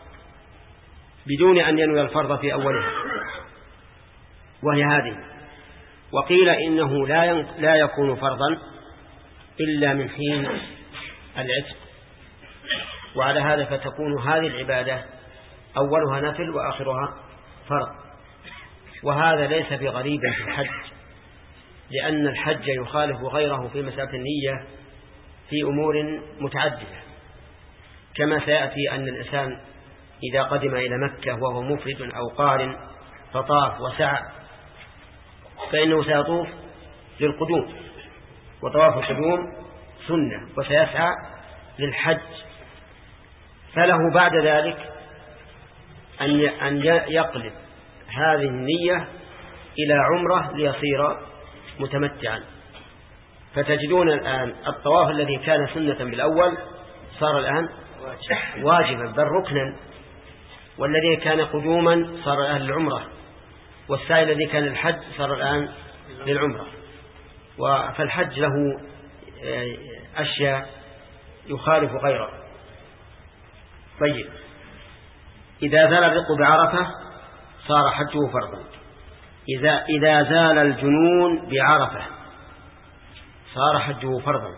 بدون أن ينوي الفرض في أولها، وهي هذه. وقيل إنه لا لا يكون فرضا إلا من حين العتق، وعلى هذا فتكون هذه العبادة أولها نفل وآخرها فرض. وهذا ليس بغريب في الحج، لأن الحج يخالف غيره في مسألة النية في أمور متعددة، كما سيأتي أن الإنسان إذا قدم إلى مكة وهو مفرد أو قارن فطاف وسعى فإنه سيطوف للقدوم، وطواف القدوم سنة، وسيسعى للحج، فله بعد ذلك أن يقلب هذه النية إلى عمرة ليصير متمتعا. فتجدون الآن الطواف الذي كان سنة بالأول صار الآن واجبا بل ركنا، والذي كان قدوما صار الآن للعمرة، والسعي الذي كان الحج صار الآن للعمرة. فالحج له أشياء يخالف غيره. طيب، إذا زال الرق بعرفة صار حجه فرضا. إذا, إذا زال الجنون بعرفة صار حجه فرضا.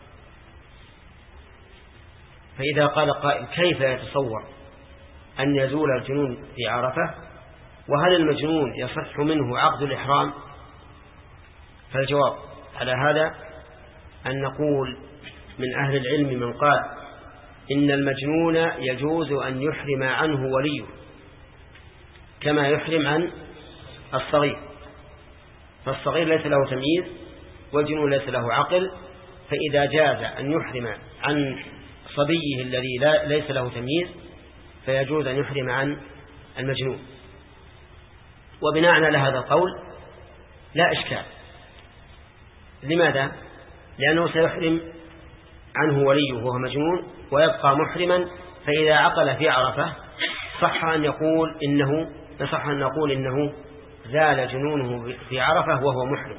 فإذا قال قائل: كيف يتصور أن يزول الجنون في عرفة، وهل المجنون يصح منه عقد الإحرام؟ فالجواب على هذا أن نقول من أهل العلم من قال إن المجنون يجوز أن يحرم عنه وليه كما يحرم عن الصغير، فالصغير ليس له تمييز والجنون ليس له عقل، فإذا جاز أن يحرم عن صبيه الذي لا ليس له تمييز فيجوز أن يحرم عن المجنون. وبناء على هذا القول لا إشكال. لماذا؟ لأنه سيحرم عنه وليه وهو مجنون ويبقى محرما، فإذا عقل في عرفة صح أن يقول إنه صح أن نقول إنه زال جنونه في عرفة وهو محرم.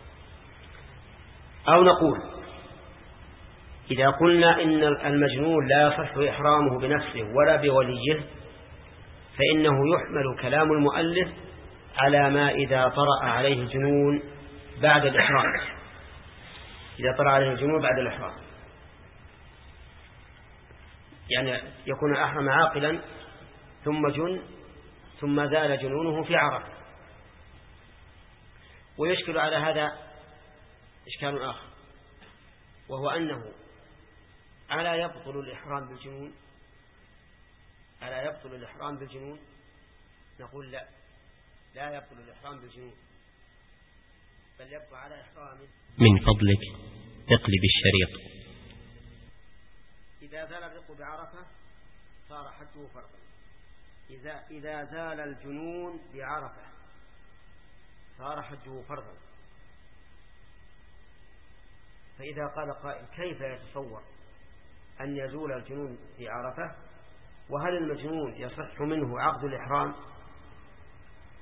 أو نقول إذا قلنا إن المجنون لا يصح إحرامه بنفسه ولا بوليه، فإنه يحمل كلام المؤلف على ما إذا طرأ عليه الجنون بعد الإحرام، إذا طرأ عليه الجنون بعد الإحرام، يعني يكون أحرم عاقلا ثم جن ثم زال جنونه في عرفة. ويشكل على هذا إشكال آخر، وهو أنه ألا يبطل الإحرام بالجنون ألا يبطل الإحرام بالجنون نقول لا، لا يبطل الإحرام بالجنون، بل يبقى على إحرامه. من فضلك اقلب الشريط. إذا زال الرق بعرفة صار حجه فرضا. إذا, إذا زال الجنون بعرفة صار حجه فرضا. فإذا قال قائل: كيف يتصور أن يزول الجنون في عرفة، وهل المجنون يصح منه عقد الإحرام؟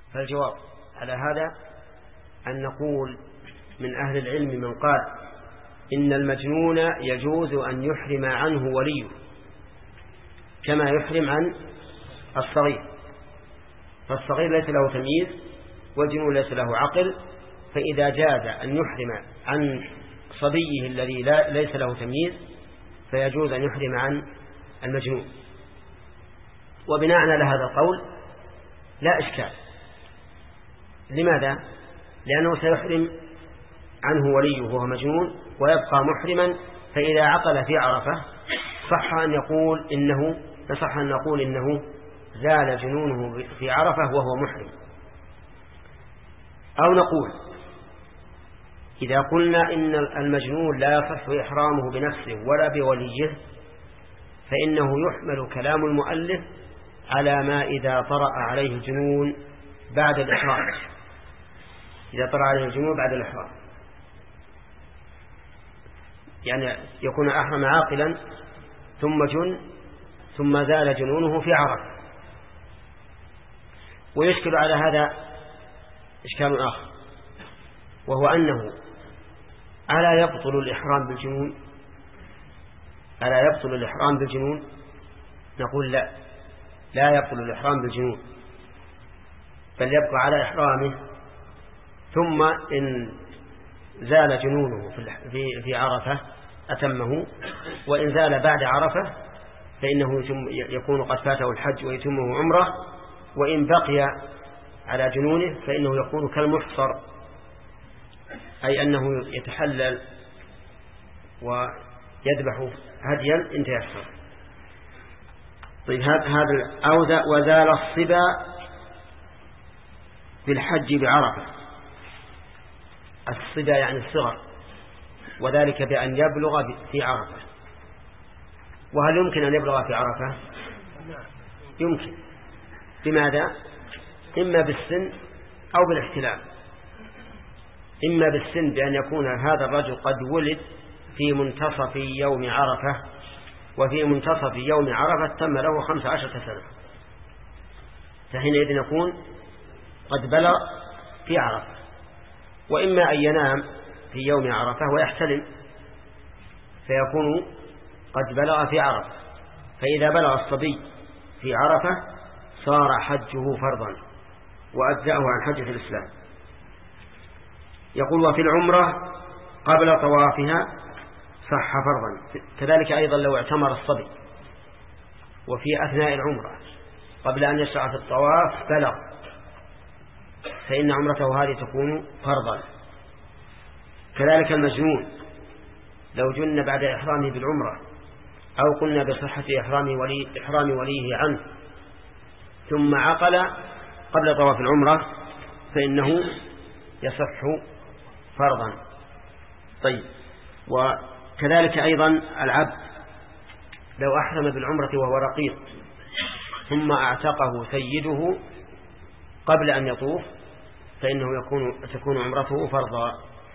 فالجواب على هذا أن نقول من أهل العلم من قال إن المجنون يجوز أن يحرم عنه وليه كما يحرم عن الصغير، فالصغير ليس له تمييز والجنون ليس له عقل، فإذا جاز أن يحرم عن صبيه الذي لا ليس له تمييز فيجوز أن يحرم عن المجنون. وبناء على هذا القول لا إشكال. لماذا؟ لأنه سيحرم عنه وليه وهو مجنون ويبقى محرما، فإذا عقل في عرفة صح أن يقول إنه صح أن نقول إنه زال جنونه في عرفة وهو محرم. أو نقول إذا قلنا إن المجنون لا يصح إحرامه بنفسه ولا بوليه فإنه يحمل كلام المؤلف على ما إذا طرأ عليه الجنون بعد الإحرام، إذا طرأ عليه الجنون بعد الإحرام، يعني يكون أحرم عاقلا ثم جن ثم زال جنونه في عرفة. ويشكل على هذا إشكال آخر، وهو أنه ألا يبطل الإحرام بالجنون؟ ألا يبطل الإحرام بالجنون؟ نقول لا، لا يبطل الإحرام بالجنون، بل يبقى على إحرامه، ثم إن زال جنونه في في عرفة أتمه، وإن زال بعد عرفة فإنه يكون قد فاته الحج ويتمه عمره، وإن بقي على جنونه فإنه يكون كالمحصر، أي أنه يتحلل ويذبح هديا انتهى الحج. طيب هذا أو وزال الصبا بالحج بعرفة. الصبا يعني الصغر، وذلك بأن يبلغ في عرفة. وهل يمكن أن يبلغ في عرفة؟ يمكن. بماذا؟ إما بالسن أو بالاحتلام. إما بالسن بأن يكون هذا الرجل قد ولد في منتصف يوم عرفة، وفي منتصف يوم عرفة تم له خمس عشرة سنة، فحينئذ يكون قد بلغ في عرفة. وإما أن ينام في يوم عرفة ويحتلم فيكون قد بلغ في عرفة، فإذا بلغ الصبي في عرفة صار حجه فرضا وأجزأه عن حجة الإسلام. يقول وفي العمرة قبل طوافها صح فرضا، كذلك أيضا لو اعتمر الصبي وفي أثناء العمرة قبل أن يشرع في الطواف بلغ، فإن عمرته هذه تكون فرضا. كذلك المجنون لو جن بعد إحرامه بالعمرة، أو قلنا بصحة إحرام ولي إحرام وليه عنه ثم عقل قبل طواف العمرة فإنه يصح فرضا. طيب، وكذلك أيضا العبد لو أحرم بالعمرة وهو رقيق ثم اعتقه سيده قبل أن يطوف فإنه يكون تكون عمرته فرضا.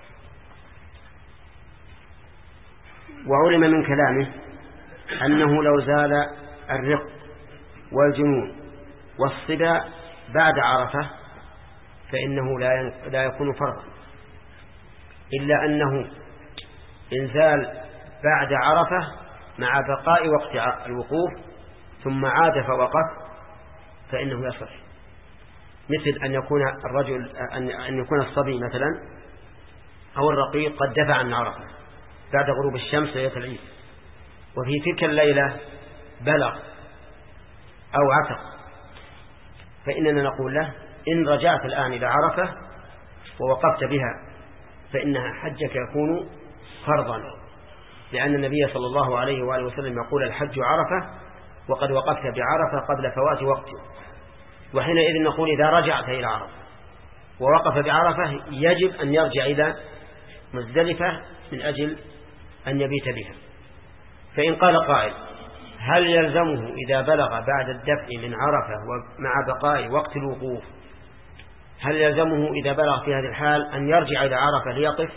وعلم من كلامه أنه لو زال الرق والجنون والصبا بعد عرفة فإنه لا يكون فرضا، إلا أنه إن زال بعد عرفة مع بقاء وقت الوقوف ثم عاد فوقف فإنه يصح، مثل أن يكون الرجل أن يكون الصبي مثلا أو الرقيق قد دفع عن عرفة بعد غروب الشمس ليلة العيد، وفي تلك الليلة بلغ أو عتق، فإننا نقول له إن رجعت الآن إلى عرفة ووقفت بها فإنها حجك يكون فرضا، لأن النبي صلى الله عليه وآله وسلم يقول الحج عرفة وقد وقفت بعرفة قبل فوات وقته. وحينئذ نقول إذا رجعت إلى عرفة ووقف بعرفة يجب أن يرجع إلى مزدلفة من أجل أن يبيت بها. فإن قال قائل هل يلزمه إذا بلغ بعد الدفع من عرفة ومع بقاء وقت الوقوف هل يلزمه إذا بلغ في هذه الحال أن يرجع إلى عرفة ليقف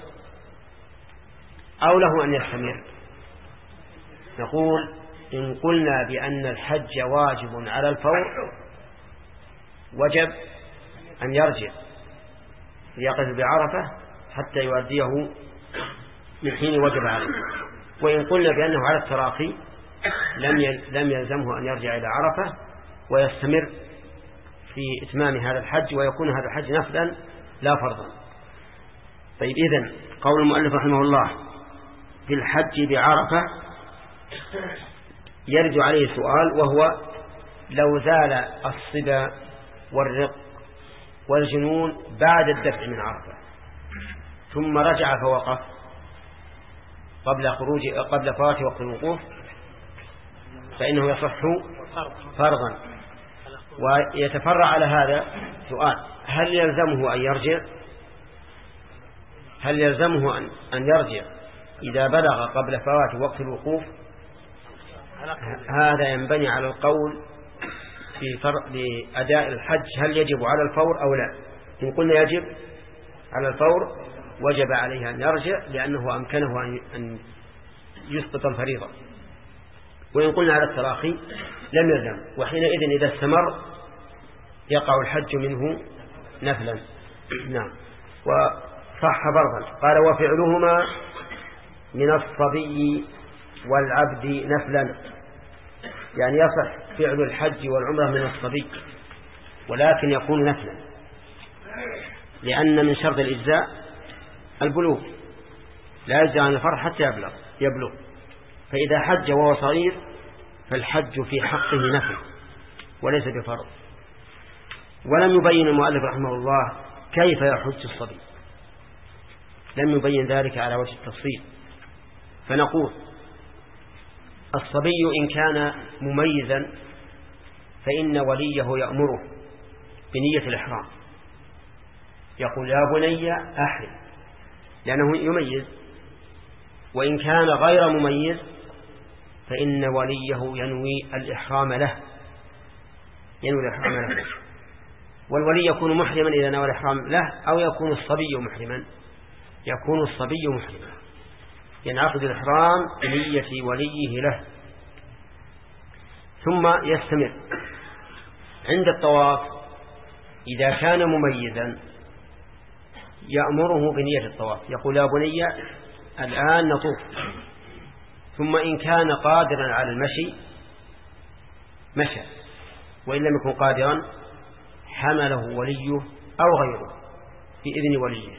أو له أن يستمر؟ نقول إن قلنا بأن الحج واجب على الفور وجب أن يرجع يقف بعرفة حتى يؤديه من حين وجب عليه. وإن قلنا بأنه على التراخي لم لم يلزمه أن يرجع إلى عرفة ويستمر في إتمام هذا الحج، ويكون هذا الحج نفلا لا فرضا. طيب، إذن قول المؤلف رحمه الله في الحج بعرفة يرد عليه سؤال، وهو لو زال الصبا والرق والجنون بعد الدفع من عرفة ثم رجع فوقف قبل خروج قبل فوات وقت الوقوف، فإنه يصح فرضا. ويتفرع على هذا سؤال: هل يلزمه أن يرجع هل يلزمه أن يرجع إذا بلغ قبل فوات وقت الوقوف؟ هذا ينبني على القول في فرق لأداء الحج، هل يجب على الفور أو لا؟ إن قلنا يجب على الفور وجب عليه أن يرجع لأنه أمكنه أن يسقط الفريضة. وإن قلنا على التراخي لم يلزم، وحينئذ إذا استمر يقع الحج منه نفلا. نعم. وصح فرضا. قال: وفعلهما من الصبي والعبد نفلا، يعني يصح فعل الحج والعمرة من الصبي، ولكن يكون نفلا، لأن من شرط الإجزاء البلوغ، لا يجزى عن الفرض حتى يبلغ يبلغ فإذا حج وهو صغير فالحج في حقه نفل وليس بفرض. ولم يبين المؤلف رحمه الله كيف يحج الصبي، لم يبين ذلك على وجه التفصيل. فنقول: الصبي إن كان مميزا فإن وليه يأمره بنية الإحرام، يقول: يا بني أحرم، لأنه يميز. وإن كان غير مميز فإن وليه ينوي الإحرام له ينوي الإحرام له والولي يكون محرما إذا نوى الإحرام له، أو يكون الصبي محرما يكون الصبي محرما ينعقد الإحرام بنية وليه له، ثم يستمر عند الطواف. إذا كان مميزا يأمره بنية الطواف، يقول: يا بني الآن نطوف. ثم إن كان قادرا على المشي مشى، وإن لم يكن قادرا حمله وليه أو غيره في إذن وليه.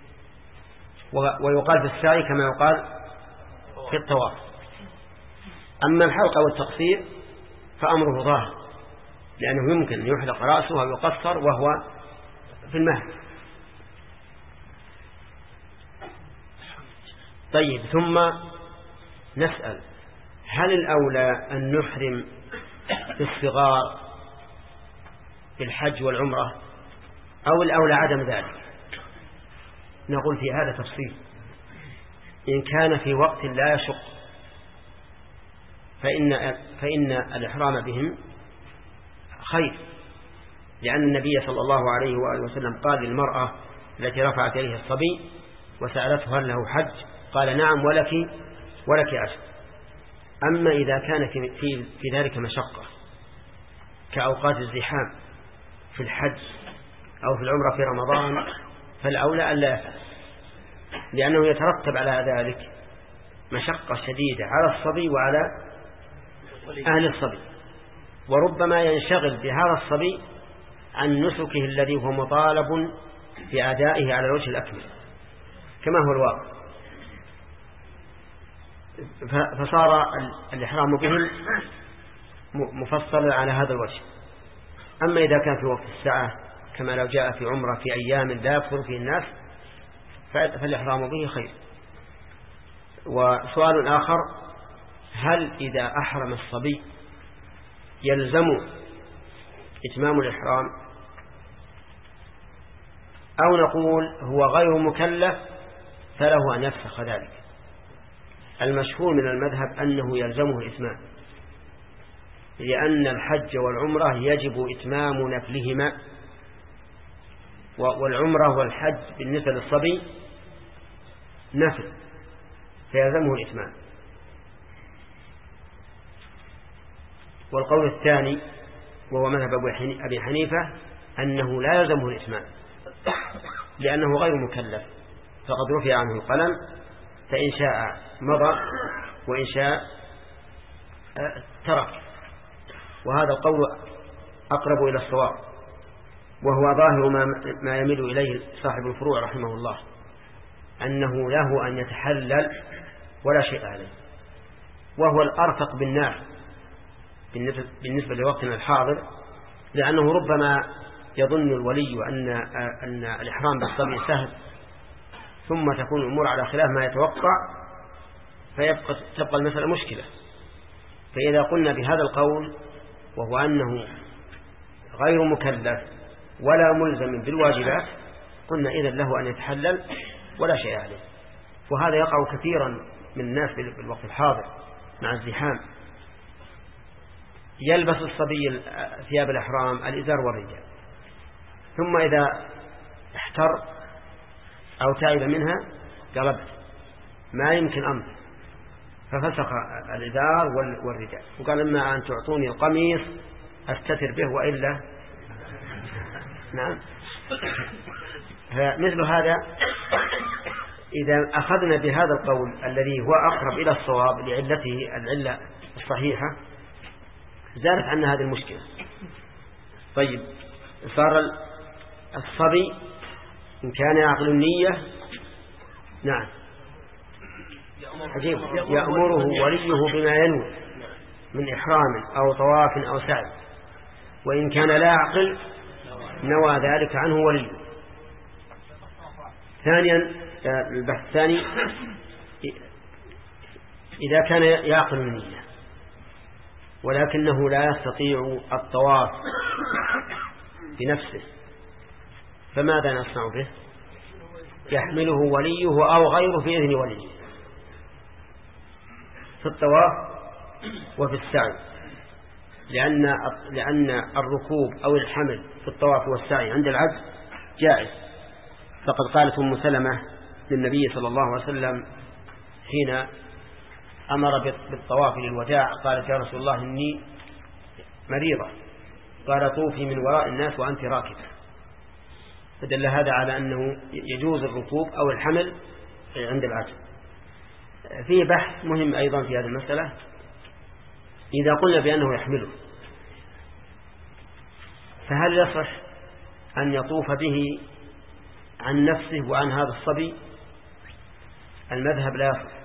ويقال في السعي كما يقال في الطواف. أما الحلق أو التقصير فأمره ظاهر، لأنه يمكن أن يحلق رأسه أو يقصر وهو في المهد. طيب، ثم نسأل: هل الأولى أن نحرم في الصغار بالحج والعمرة أو الأولى عدم ذلك؟ نقول في هذا تفصيل. إن كان في وقت لا يشق فإن, فإن الإحرام بهم خير، لأن النبي صلى الله عليه وآله وسلم قال للمرأة التي رفعت إليه الصبي وسألته هل له حج، قال: نعم ولك ولك أجر. أما إذا كان في, في ذلك مشقة كأوقات الزحام في الحج أو في العمرة في رمضان فالأولى ألا يفعل، لأنه يترتب على ذلك مشقة شديدة على الصبي وعلى أهل الصبي، وربما ينشغل بهذا الصبي عن نسكه الذي هو مطالب بأدائه على الوجه الأكمل كما هو الواقع. فصار الإحرام بهم مفصلا على هذا الوجه. أما إذا كان في وقت الساعة كما لو جاء في عمرة في أيام لا يكثر فيه الناس فالإحرام به خير. وسؤال آخر: هل إذا أحرم الصبي يلزم إتمام الإحرام، أو نقول هو غير مكلف فله أن يفسخ ذلك؟ المشهور من المذهب أنه يلزمه الإتمام، لأن الحج والعمرة يجب إتمام نفلهما، والعمرة والحج بالنسبة للصبي نفل فيلزمه الإتمام. والقول الثاني وهو مذهب أبي حنيفة أنه لا يلزمه الإتمام لأنه غير مكلف، فقد رفع عنه القلم، فإن شاء مضى وإن شاء ترك. وهذا القول أقرب إلى الصواب، وهو ظاهر ما يميل إليه صاحب الفروع رحمه الله، أنه له أن يتحلل ولا شيء عليه، وهو الأرفق بالناس بالنسبة لوقتنا الحاضر، لأنه ربما يظن الولي أن أن الإحرام بالصبي سهل، ثم تكون الأمور على خلاف ما يتوقع، فيبقى تبقى المسألة مشكلة. فإذا قلنا بهذا القول وهو أنه غير مكلف ولا ملزم بالواجبات، قلنا إذن له أن يتحلل ولا شيء عليه. وهذا يقع كثيرا من الناس بالوقت الحاضر مع الزحام، يلبس الصبي ثياب الإحرام الإزار والرداء، ثم إذا احتر أو تعب منها قلبت ما يمكن أمر، ففسخ الإزار والرداء وقال إما أن تعطوني القميص أستتر به وإلا نعم. فمثل هذا إذا أخذنا بهذا القول الذي هو أقرب إلى الصواب لعلته العلة الصحيحة زالت عنا هذه المشكلة. طيب، صار الصبي إن كان يعقل النية نعم عجيب يأمره وليه بما ينوي من إحرام أو طواف أو سعي، وإن كان لا يعقل نوى ذلك عنه وليه. ثانيا البحث الثاني إذا كان يعقل النية ولكنه لا يستطيع الطواف بنفسه، فماذا نصنع به؟ يحمله وليه أو غيره في إذن وليه في الطواف وفي السعي، لأن لأن الركوب أو الحمل في الطواف والسعي عند العجز جائز. فقد قالت أم سلمة للنبي صلى الله عليه وسلم حين أمر بالطواف للوداع، قالت يا رسول الله إني مريضة، قال طوفي من وراء الناس وأنت راكبة، فدل هذا على أنه يجوز الركوب أو الحمل عند العجز. فيه بحث مهم أيضا في هذه المسألة، إذا قلنا بأنه يحمله فهل يصح أن يطوف به عن نفسه وعن هذا الصبي؟ المذهب لا يصح،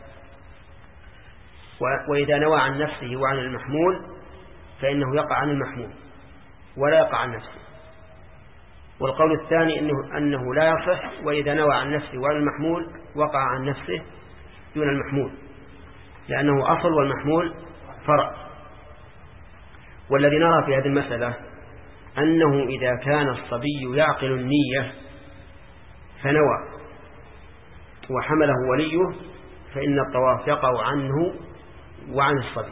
وإذا نوى عن نفسه وعن المحمول فإنه يقع عن المحمول ولا يقع عن نفسه. والقول الثاني إنه أنه لا يصح، وإذا نوى عن نفسه وعن المحمول وقع عن نفسه دون المحمول، لأنه أصل والمحمول فرع. والذي نرى في هذه المسألة أنه إذا كان الصبي يعقل النية فنوى وحمله وليه فإن الطواف يقع عنه وعن الصبي،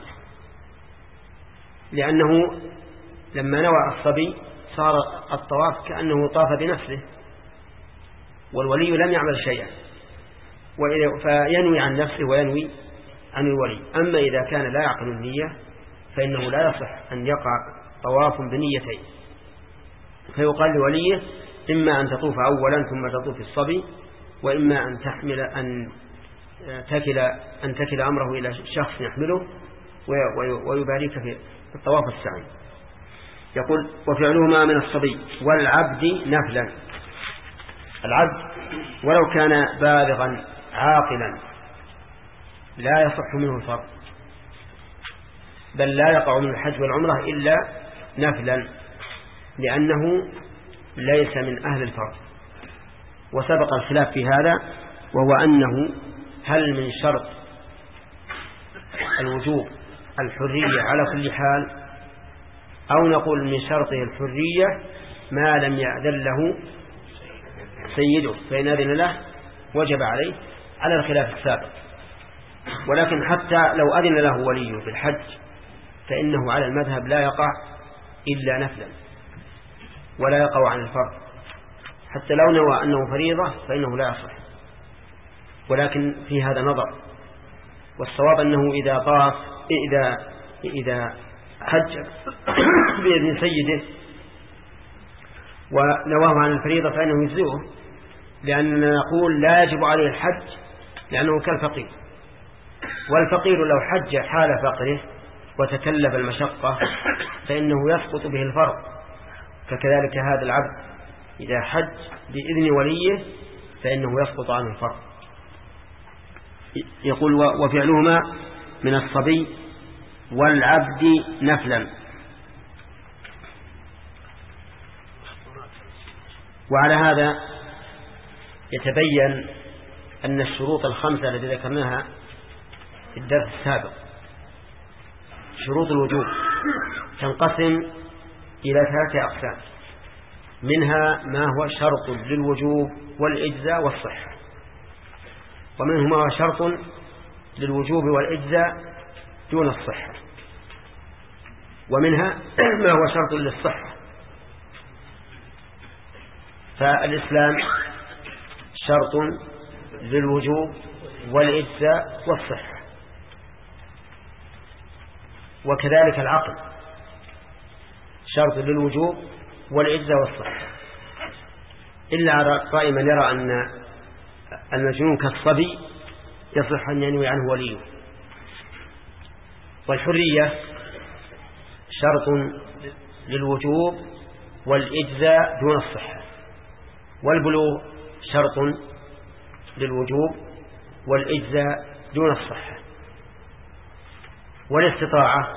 لأنه لما نوى الصبي صار الطواف كأنه طاف بنفسه والولي لم يعمل شيئا، فينوي عن نفسه وينوي عن الولي. أما إذا كان لا يعقل النية فإنه لا يصح أن يقع طواف بنيتين، فيقال لوليه إما أن تطوف أولا ثم تطوف الصبي، وإما أن تحمل أن تكل أن تكل أمره إلى شخص يحمله ويبارك في الطواف السعي. يقول وفعلهما من الصبي والعبد نفلا. العبد ولو كان بالغا عاقلا لا يصح منه الفرض، بل لا يقع من الحج والعمرة إلا نفلا، لأنه ليس من أهل الفرض. وسبق الخلاف في هذا، وهو أنه هل من شرط الوجوب الحرية على كل حال، أو نقول من شرطه الحرية ما لم يأذن له سيده، فإن أذن له وجب عليه على الخلاف السابق. ولكن حتى لو أذن له وليه في الحج فإنه على المذهب لا يقع إلا نفلا ولا يقع عن الفرض، حتى لو نوى أنه فريضة فإنه لا يصح. ولكن في هذا نظر، والصواب أنه إذا طاف إذا إذا حج بإذن سيده ونواه عن الفريضة فإنه يجزئه، لأننا نقول لا يجب عليه الحج لأنه كالفقير، والفقير لو حج حال فقره وتكلف المشقة فإنه يسقط به الفرض، فكذلك هذا العبد إذا حج بإذن وليه فإنه يسقط عنه الفرض. يقول وفعلهما من الصبي والعبد نفلا. وعلى هذا يتبين أن الشروط الخمسة التي ذكرناها في الدرس السابق شروط الوجوب تنقسم إلى ثلاثة أقسام، منها ما هو شرط للوجوب والإجزاء والصحة، ومنه ما هو شرط للوجوب والإجزاء دون الصحة، ومنها ما هو شرط للصحة. فالإسلام شرط للوجوب والإجزاء والصحة، وكذلك العقل شرط للوجوب والإجزاء والصحة، إلا على رأي من يرى أن المجنون كالصبي يصح أن ينوي عنه وليه. والحرية شرط للوجوب والإجزاء دون الصحة، والبلوغ شرط للوجوب والإجزاء دون الصحة، والاستطاعة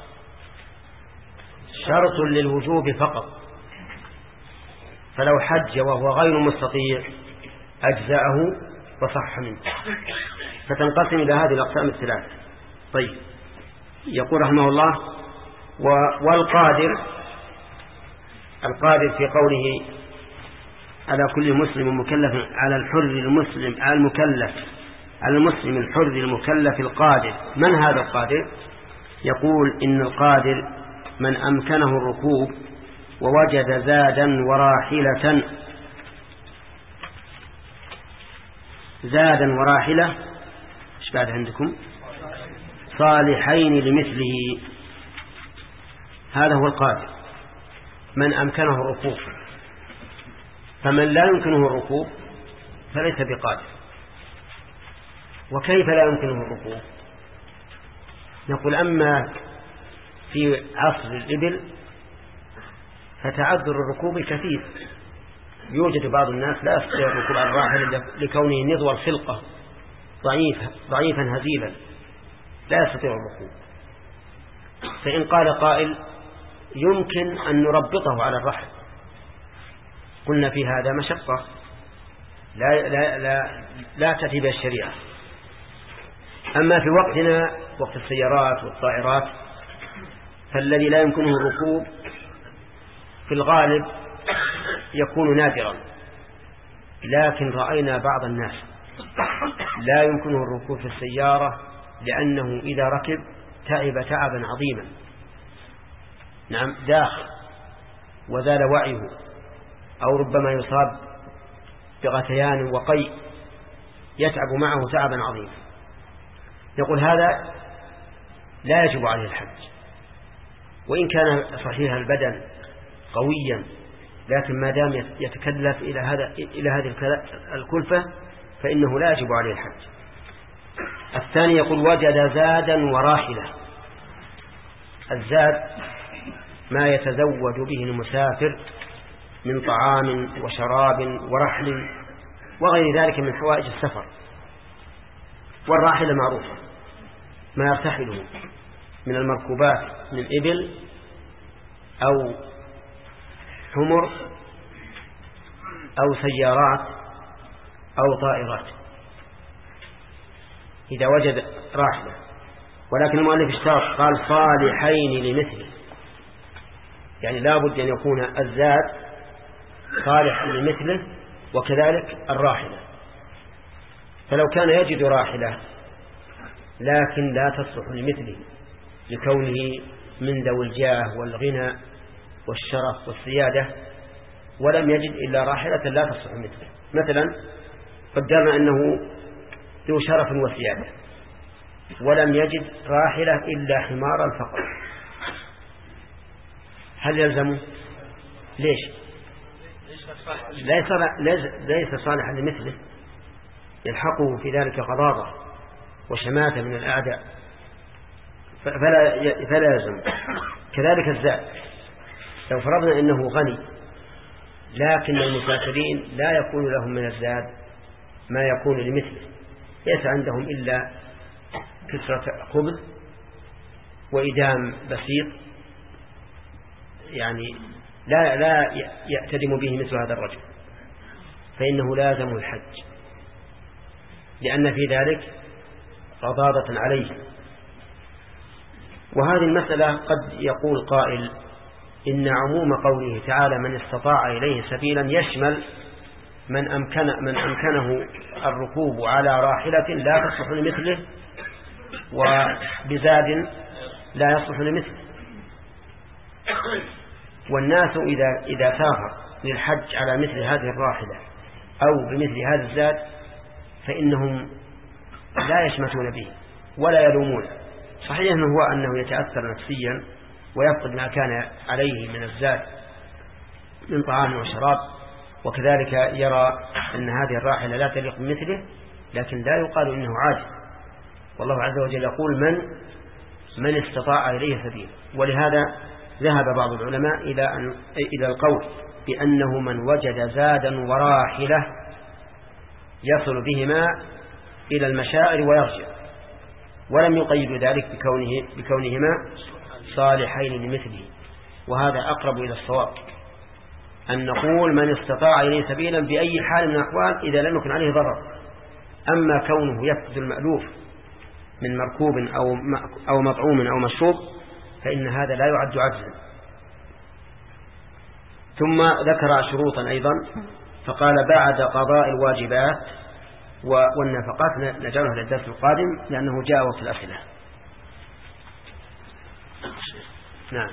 شرط للوجوب فقط، فلو حج وهو غير مستطيع أجزاءه وصح منه. فتنقسم إلى هذه الأقسام الثلاثة. طيب، يقول رحمه الله والقادر، القادر في قوله على كل مسلم مكلف، على الحر المسلم على المكلف على المسلم الحر المكلف القادر. من هذا القادر؟ يقول إن القادر من أمكنه الركوب ووجد زادا وراحلة زادا وراحلة ايش بعد عندكم؟ صالحين لمثله. هذا هو القادر من أمكنه الركوب، فمن لا يمكنه الركوب فليس بقادر. وكيف لا يمكنه الركوب؟ نقول أما في عصر الإبل فتعذر الركوب كثير، يوجد بعض الناس لا يستطيع الركوب على الراحل لكونه نضوى الخلقة ضعيفا ضعيفا هزيلا لا يستطيع الركوب. فإن قال قائل يمكن أن نربطه على الرحل، قلنا في هذا مشقة لا, لا, لا, لا تأتي بها الشريعة. أما في وقتنا وقت السيارات والطائرات فالذي لا يمكنه الركوب في الغالب يكون نادرا، لكن رأينا بعض الناس لا يمكنه الركوب في السيارة لأنه إذا ركب تعب تعبا عظيما، نعم داخ وزال وعيه، أو ربما يصاب بغثيان وقيء يتعب معه تعبا عظيما. يقول هذا لا يجب عليه الحج، وإن كان صحيح البدن قويا، لكن ما دام يتكلف إلى هذا إلى هذه الكلفة فإنه لا يجب عليه الحج. الثاني يقول وجد زادا وراحلة. الزاد ما يتزود به المسافر من طعام وشراب ورحل وغير ذلك من حوائج السفر، والراحلة معروفة ما يرتحله من المركوبات من إبل أو حمر أو سيارات أو طائرات إذا وجد راحلة. ولكن المؤلف اشترط قال صالحين لمثله، يعني لا بد أن يكون الزاد صالح لمثله وكذلك الراحلة. فلو كان يجد راحلة لكن لا تصلح لمثله لكونه من ذوي الجاه والغنى والشرف والسيادة ولم يجد إلا راحلة لا تصلح مثله، مثلا قدرنا أنه ذو شرف وسيادة ولم يجد راحلة إلا حمارا فقط، هل يلزمه؟ ليش؟ ليس ليس صالحا لمثله يلحقه في ذلك غضاضة وشماتة من الأعداء فلا فلا يلزم. كذلك الزاد، لو فرضنا أنه غني لكن المسافرين لا يكون لهم من الزاد ما يكون لمثله، ليس عندهم إلا كسرة خبز وإدام بسيط يعني لا لا يأتدم به مثل هذا الرجل، فإنه لازم الحج، لأن في ذلك غضاضة عليه. وهذه المسألة قد يقول قائل إن عموم قوله تعالى من استطاع إليه سبيلا يشمل من أمكن من أمكنه الركوب على راحلة لا تصلح لمثله وبزاد لا يصلح لمثله. والناس إذا إذا سافر للحج على مثل هذه الراحلة أو بمثل هذا الزاد فإنهم لا يشمتون به ولا يلومون. صحيح أنه هو أنه يتأثر نفسيا ويفقد ما كان عليه من الزاد من طعام وشراب، وكذلك يرى أن هذه الراحلة لا تليق بمثله، لكن لا يقال إنه عاجز. والله عز وجل يقول من من استطاع إليه سبيل. ولهذا ذهب بعض العلماء إلى أن إلى القول بأنه من وجد زادا وراحلة يصل بهما إلى المشاعر ويرجع، ولم يقيد ذلك بكونه بكونهما صالحين لمثله. وهذا أقرب إلى الصواب، أن نقول من استطاع إليه سبيلا بأي حال من الأحوال إذا لم يكن عليه ضرر. أما كونه يفقد المألوف من مركوب أو أو مطعوم أو مشروب فإن هذا لا يعد عجزا. ثم ذكر شروطا أيضا فقال بعد قضاء الواجبات والنفقات، نجعلها للدرس القادم لأنه جاء وقت الأسئلة. نعم.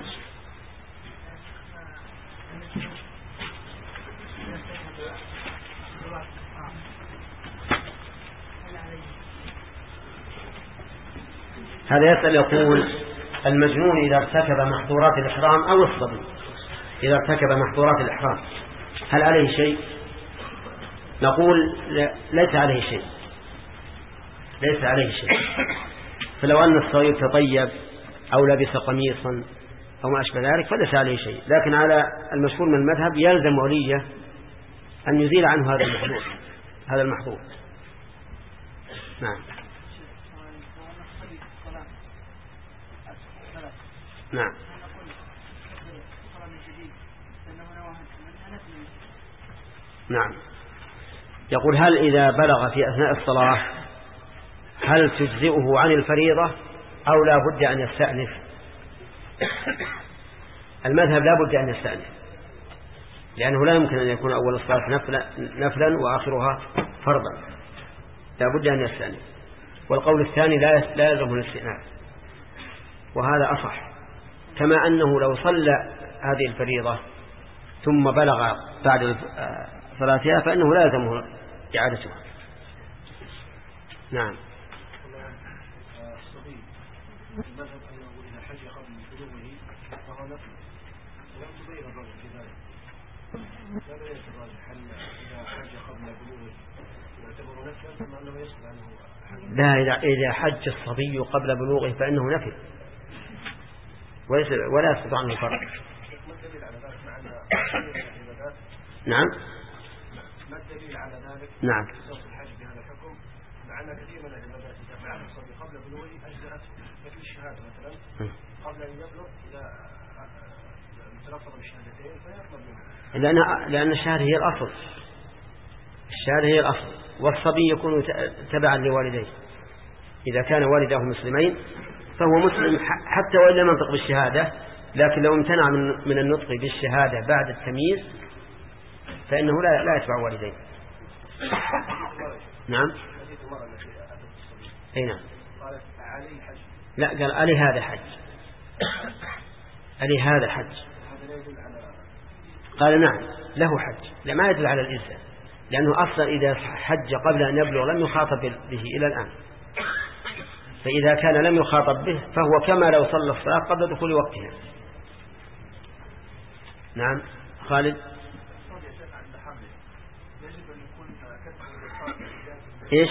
هذا يسأل يقول المجنون إذا ارتكب محظورات الإحرام أو الصبي إذا ارتكب محظورات الإحرام هل عليه شيء؟ نقول ليس عليه شيء ليس عليه شيء. فلو أن الصغير تطيب أو لبس قميصا أو ما أشبه ذلك فليس عليه شيء، لكن على المشهور من المذهب يلزم وليه أن يزيل عنه هذا المحظور هذا المحظور. نعم. نعم. نعم. يقول هل إذا بلغ في أثناء الصلاة هل تجزئه عن الفريضة أو لا بد أن يستأنف؟ المذهب لا بد أن يستأنف، لأنه لا يمكن أن يكون أول الصلاة نفلا, نفلا وآخرها فرضا، لا بد أن يستأنف. والقول الثاني لا يلزم الاستئناف، وهذا أصح. كما أنه لو صلى هذه الفريضة ثم بلغ بعد صلاتها فإنه لا يلزمه إعادتها. نعم. لا، إذا حج الصبي قبل بلوغه فإنه نفل ولا يستطيع عنه الفرق. نعم. ما الدليل على ذلك؟ نعم. الحج بهذا الحكم مع أن كثير من العبادات تفعلها الصبي قبل بلوغه أجزأته، مثل الشهادة مثلا قبل أن يبلغ إذا تلفظ بالشهادتين فيطلب منها، لأن لأن الشهادة هي الأصل الشهادة هي الأصل والصبي يكون تبعا لوالديه. إذا كان والداه مسلمين فهو مسلم حتى وإن لم ينطق بالشهادة، لكن لو امتنع من من النطق بالشهادة بعد التمييز فإنه لا لا يتبع والديه. نعم. أي نعم. لا، قال ألي هذا حج ألي هذا حج قال نعم له حج. لا، ما يدل على الإنسان، لأنه أصلا إذا حج قبل أن يبلغ لم يخاطب به إلى الآن، فإذا كان لم يخاطب به فهو كما لو صلى الصلاة قبل دخول وقتها. نعم. خالد. إيش؟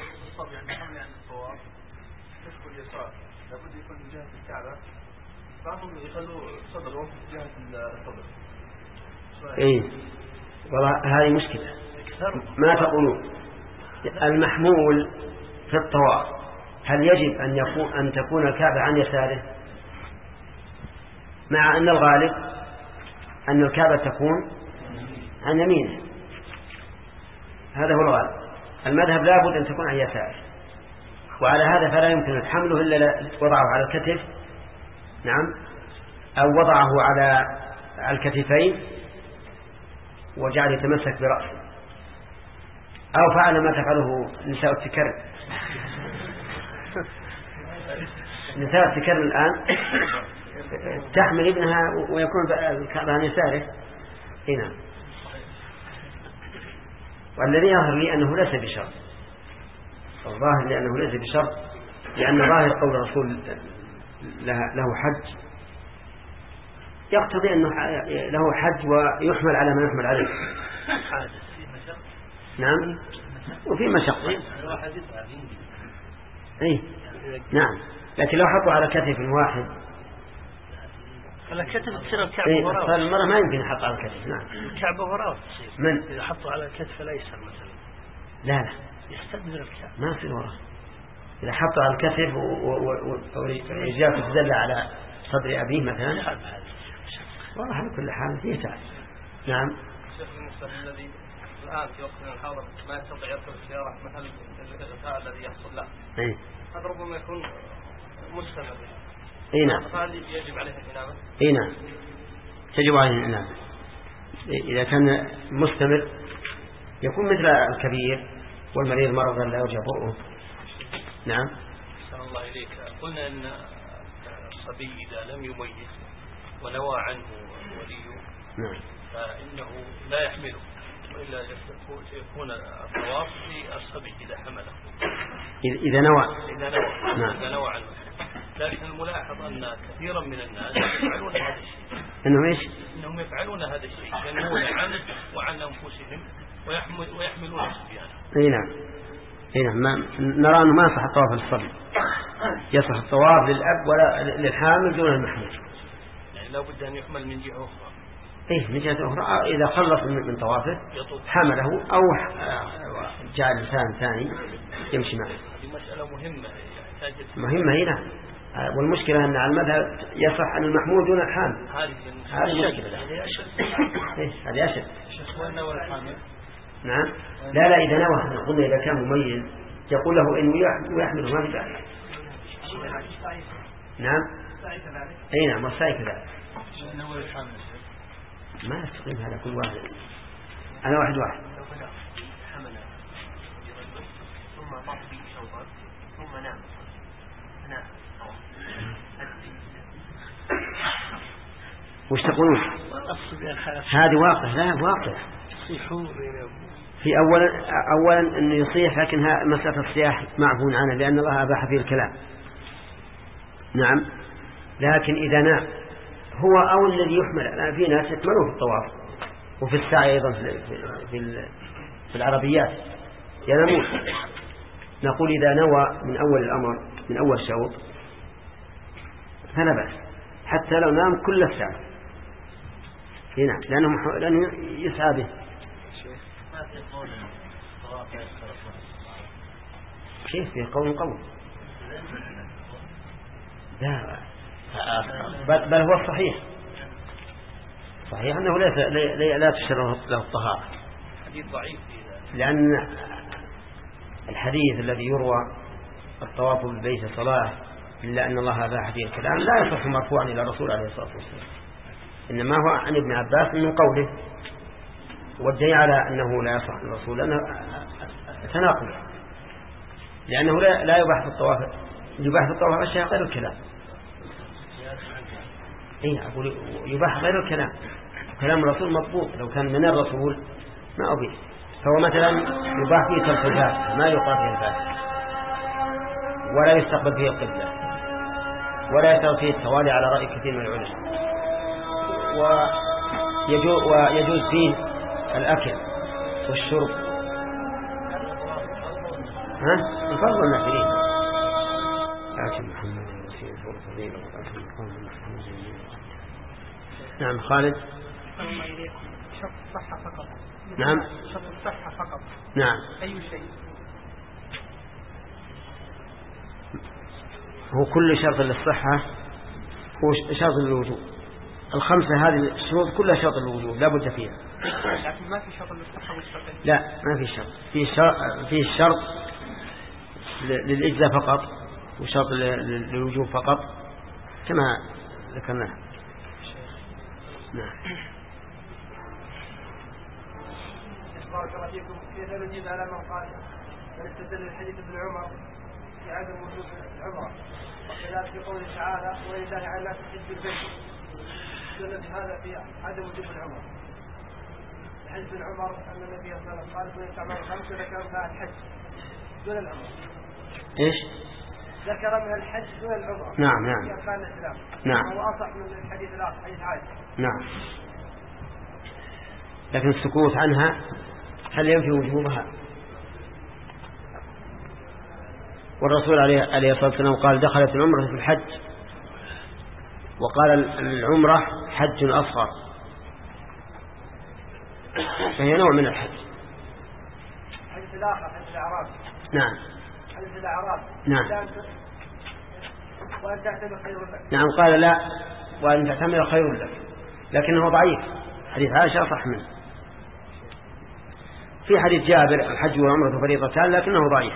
لابد يكون من جهة الكعبة، بعضهم يخلوا صدره في جهة الصدر. إيه والله هذه مشكلة. ما تقولون المحمول في الطواف هل يجب أن يكون أن تكون الكعبة عن يساره، مع أن الغالب أن الكعبة تكون عن يمينه؟ هذا هو الغالب. المذهب لابد أن تكون عن يساره، وعلى هذا فلا يمكن حمله إلا وضعه على الكتف، نعم، أو وضعه على الكتفين وجعل يتمسك برأسه، أو فعل ما تفعله نساء التكرم. نساء التكرم الآن تحمل ابنها ويكون الكعبة عن يساره. هنا والذي يظهر لي أنه ليس بشرط، الظاهر لأنه ليس بشرط، لأن ظاهر قول الرسول له حج يقتضي أنه له حج ويحمل على ما يحمل عليه. نعم، وفي مشقة. أي نعم، لكن لو حطوا على كتف واحد على كتف تصير الكعبة وراء، فالمرة ما يمكن يحط على الكتف. نعم، الكعبة وراء تصير. من إذا حطوا على الكتف الأيسر مثلا لا لا يستدبر الكعبة، ما في وراء. إذا حطوا على الكتف ورجال تتدلى على صدر أبيه مثلا، والله على كل حال فيه تعب. نعم. الشيخ المسلم الذي الآن في وقتنا الحاضر ما يستطيع يركب السيارة مثل الإغثاء الذي يحصل له، أي هذا ربما يكون مستمر. اي نعم، فهل يجب عليه الإنابة؟ اي نعم، تجب عليه الإنابة. إذا كان مستمر يكون مثل الكبير والمريض مرضا لا يرجى برؤه. نعم. أحسن الله إليك. قلنا أن الصبي إذا لم يميز ونوى عنه وليه، نعم، فإنه لا يحمله، وإلا يكون الطواف في الصبي إذا حمله، إذا نوى إذا نوى نعم. إذا نوى عنه. لكن الملاحظ أن كثيرا من الناس يفعلون هذا الشيء. إنهم إيش؟ إنهم يفعلون هذا الشيء، ينوون عنه وعن أنفسهم ويحملون صبيانه. إيه نعم، إيه نعم، ما نرى أنه ما يصح الطواف للصبي، يصح الطواف للأب ولا للحامل دون المحمول. يعني لا بد أن يحمل من جهة أخرى. إيه من جهة أخرى، إذا خلص من طوافه حمله أو جاء إنسان ثاني يمشي معه. هذه مسألة مهمة مهمة هنا، والمشكلة أن على المذهب يصح أن المحمول دون الحامل. هذه المشكلة. هذه أشد. إيه هذه أشد. نوى الحامل. نعم. لا لا إذا نوى، قلنا إذا كان مميز يقول له إنه يحمله ما في داعي. نعم. أي نعم، والسائل كذلك. ما يستقيم هذا كل واحد. أنا واحد واحد. ثم طاف به شوطا ثم نام. نام. وش تقولون؟ هذه واقع. لا واقع. في أولا أولا أنه يصيح، لكن مسألة الصياح معفون عنها لأن الله أباح فيه الكلام. نعم. لكن إذا نام هو أو الذي يحمل، في ناس يحملوه في الطواف وفي السعي أيضا في, في, في العربيات ينامون. نقول إذا نوى من أول الأمر من أول شوط فلا بأس، حتى لو نام كل الساعة. نعم، لأنه, لأنه يسعى به. كيف في قول قول؟ لا، بل, بل هو الصحيح صحيح أنه ليس لا تشرع له الطهارة. حديث ضعيف، لأن الحديث الذي يروى الطواف بالبيت صلاة إلا أن الله أباح فيه الكلام لا يصح مرفوعا إلى الرسول عليه الصلاة والسلام، إنما هو عن ابن عباس من قوله، والدليل على أنه لا يصح الرسول لأنه تناقض، لأنه لا, لا يباح في الطواف يباح في الطواف أشياء غير الكلام. إيه أقول يباح غير الكلام، كلام الرسول مضبوط، لو كان من الرسول ما أبيح. فهو مثلا يباح فيه ترك الفاتحة، ما يقرأ فيه الفاتحة، ولا يستقبل فيه القبلة، ولا يستقبل فيه التوالي على رأي كثير من العلماء، ويجوز, ويجوز فيه الأكل والشرب ها الفرض والنافلين. آتي محمد وسيله وفضيله وآتي المقام محمد. نعم خالد. شرط الصحة فقط. نعم شرط الصحة فقط. نعم. أي شيء؟ هو كل شرط للصحة هو شرط للوجوب. الخمسة هذه الشروط كلها شرط للوجوب لا بد فيها. لكن ما في شرط للصحة مستقل. لا ما في شرط. في شرط في شرط للإجزاء فقط وشرط للوجوب فقط كما ذكرناه. نعم. بارك الله فيكم. كيف نجيب على من قال ونستدل الحديث ابن عمر في عدم وجوب العمرة وكذلك في قوله تعالى ولله على الناس حج البيت استدل هذا في عدم وجوب العمرة. حديث ابن عمر أن النبي صلى الله عليه وسلم قال كل تعمل خمس ذكر منها الحج دون العمرة. إيش؟ ذكر من الحج دون العمرة. نعم نعم. في أركان الإسلام. نعم. هو أصح من الحديث الآخر حديث عائشة. نعم. لكن السكوت عنها هل ينفي وجوبها؟ والرسول عليه الصلاة والسلام قال دخلت العمرة في الحج وقال العمرة حج أصغر فهي نوع من الحج. حديث الآخر حديث الأعراب. نعم. حديث الأعراب. نعم. وأن تعتمر خير لك. نعم قال لا وأن تعتمر خير لك لكنه ضعيف. حديث عائشة صح منه. في حديث جابر الحج والعمرة فريضتان لكنه ضعيف.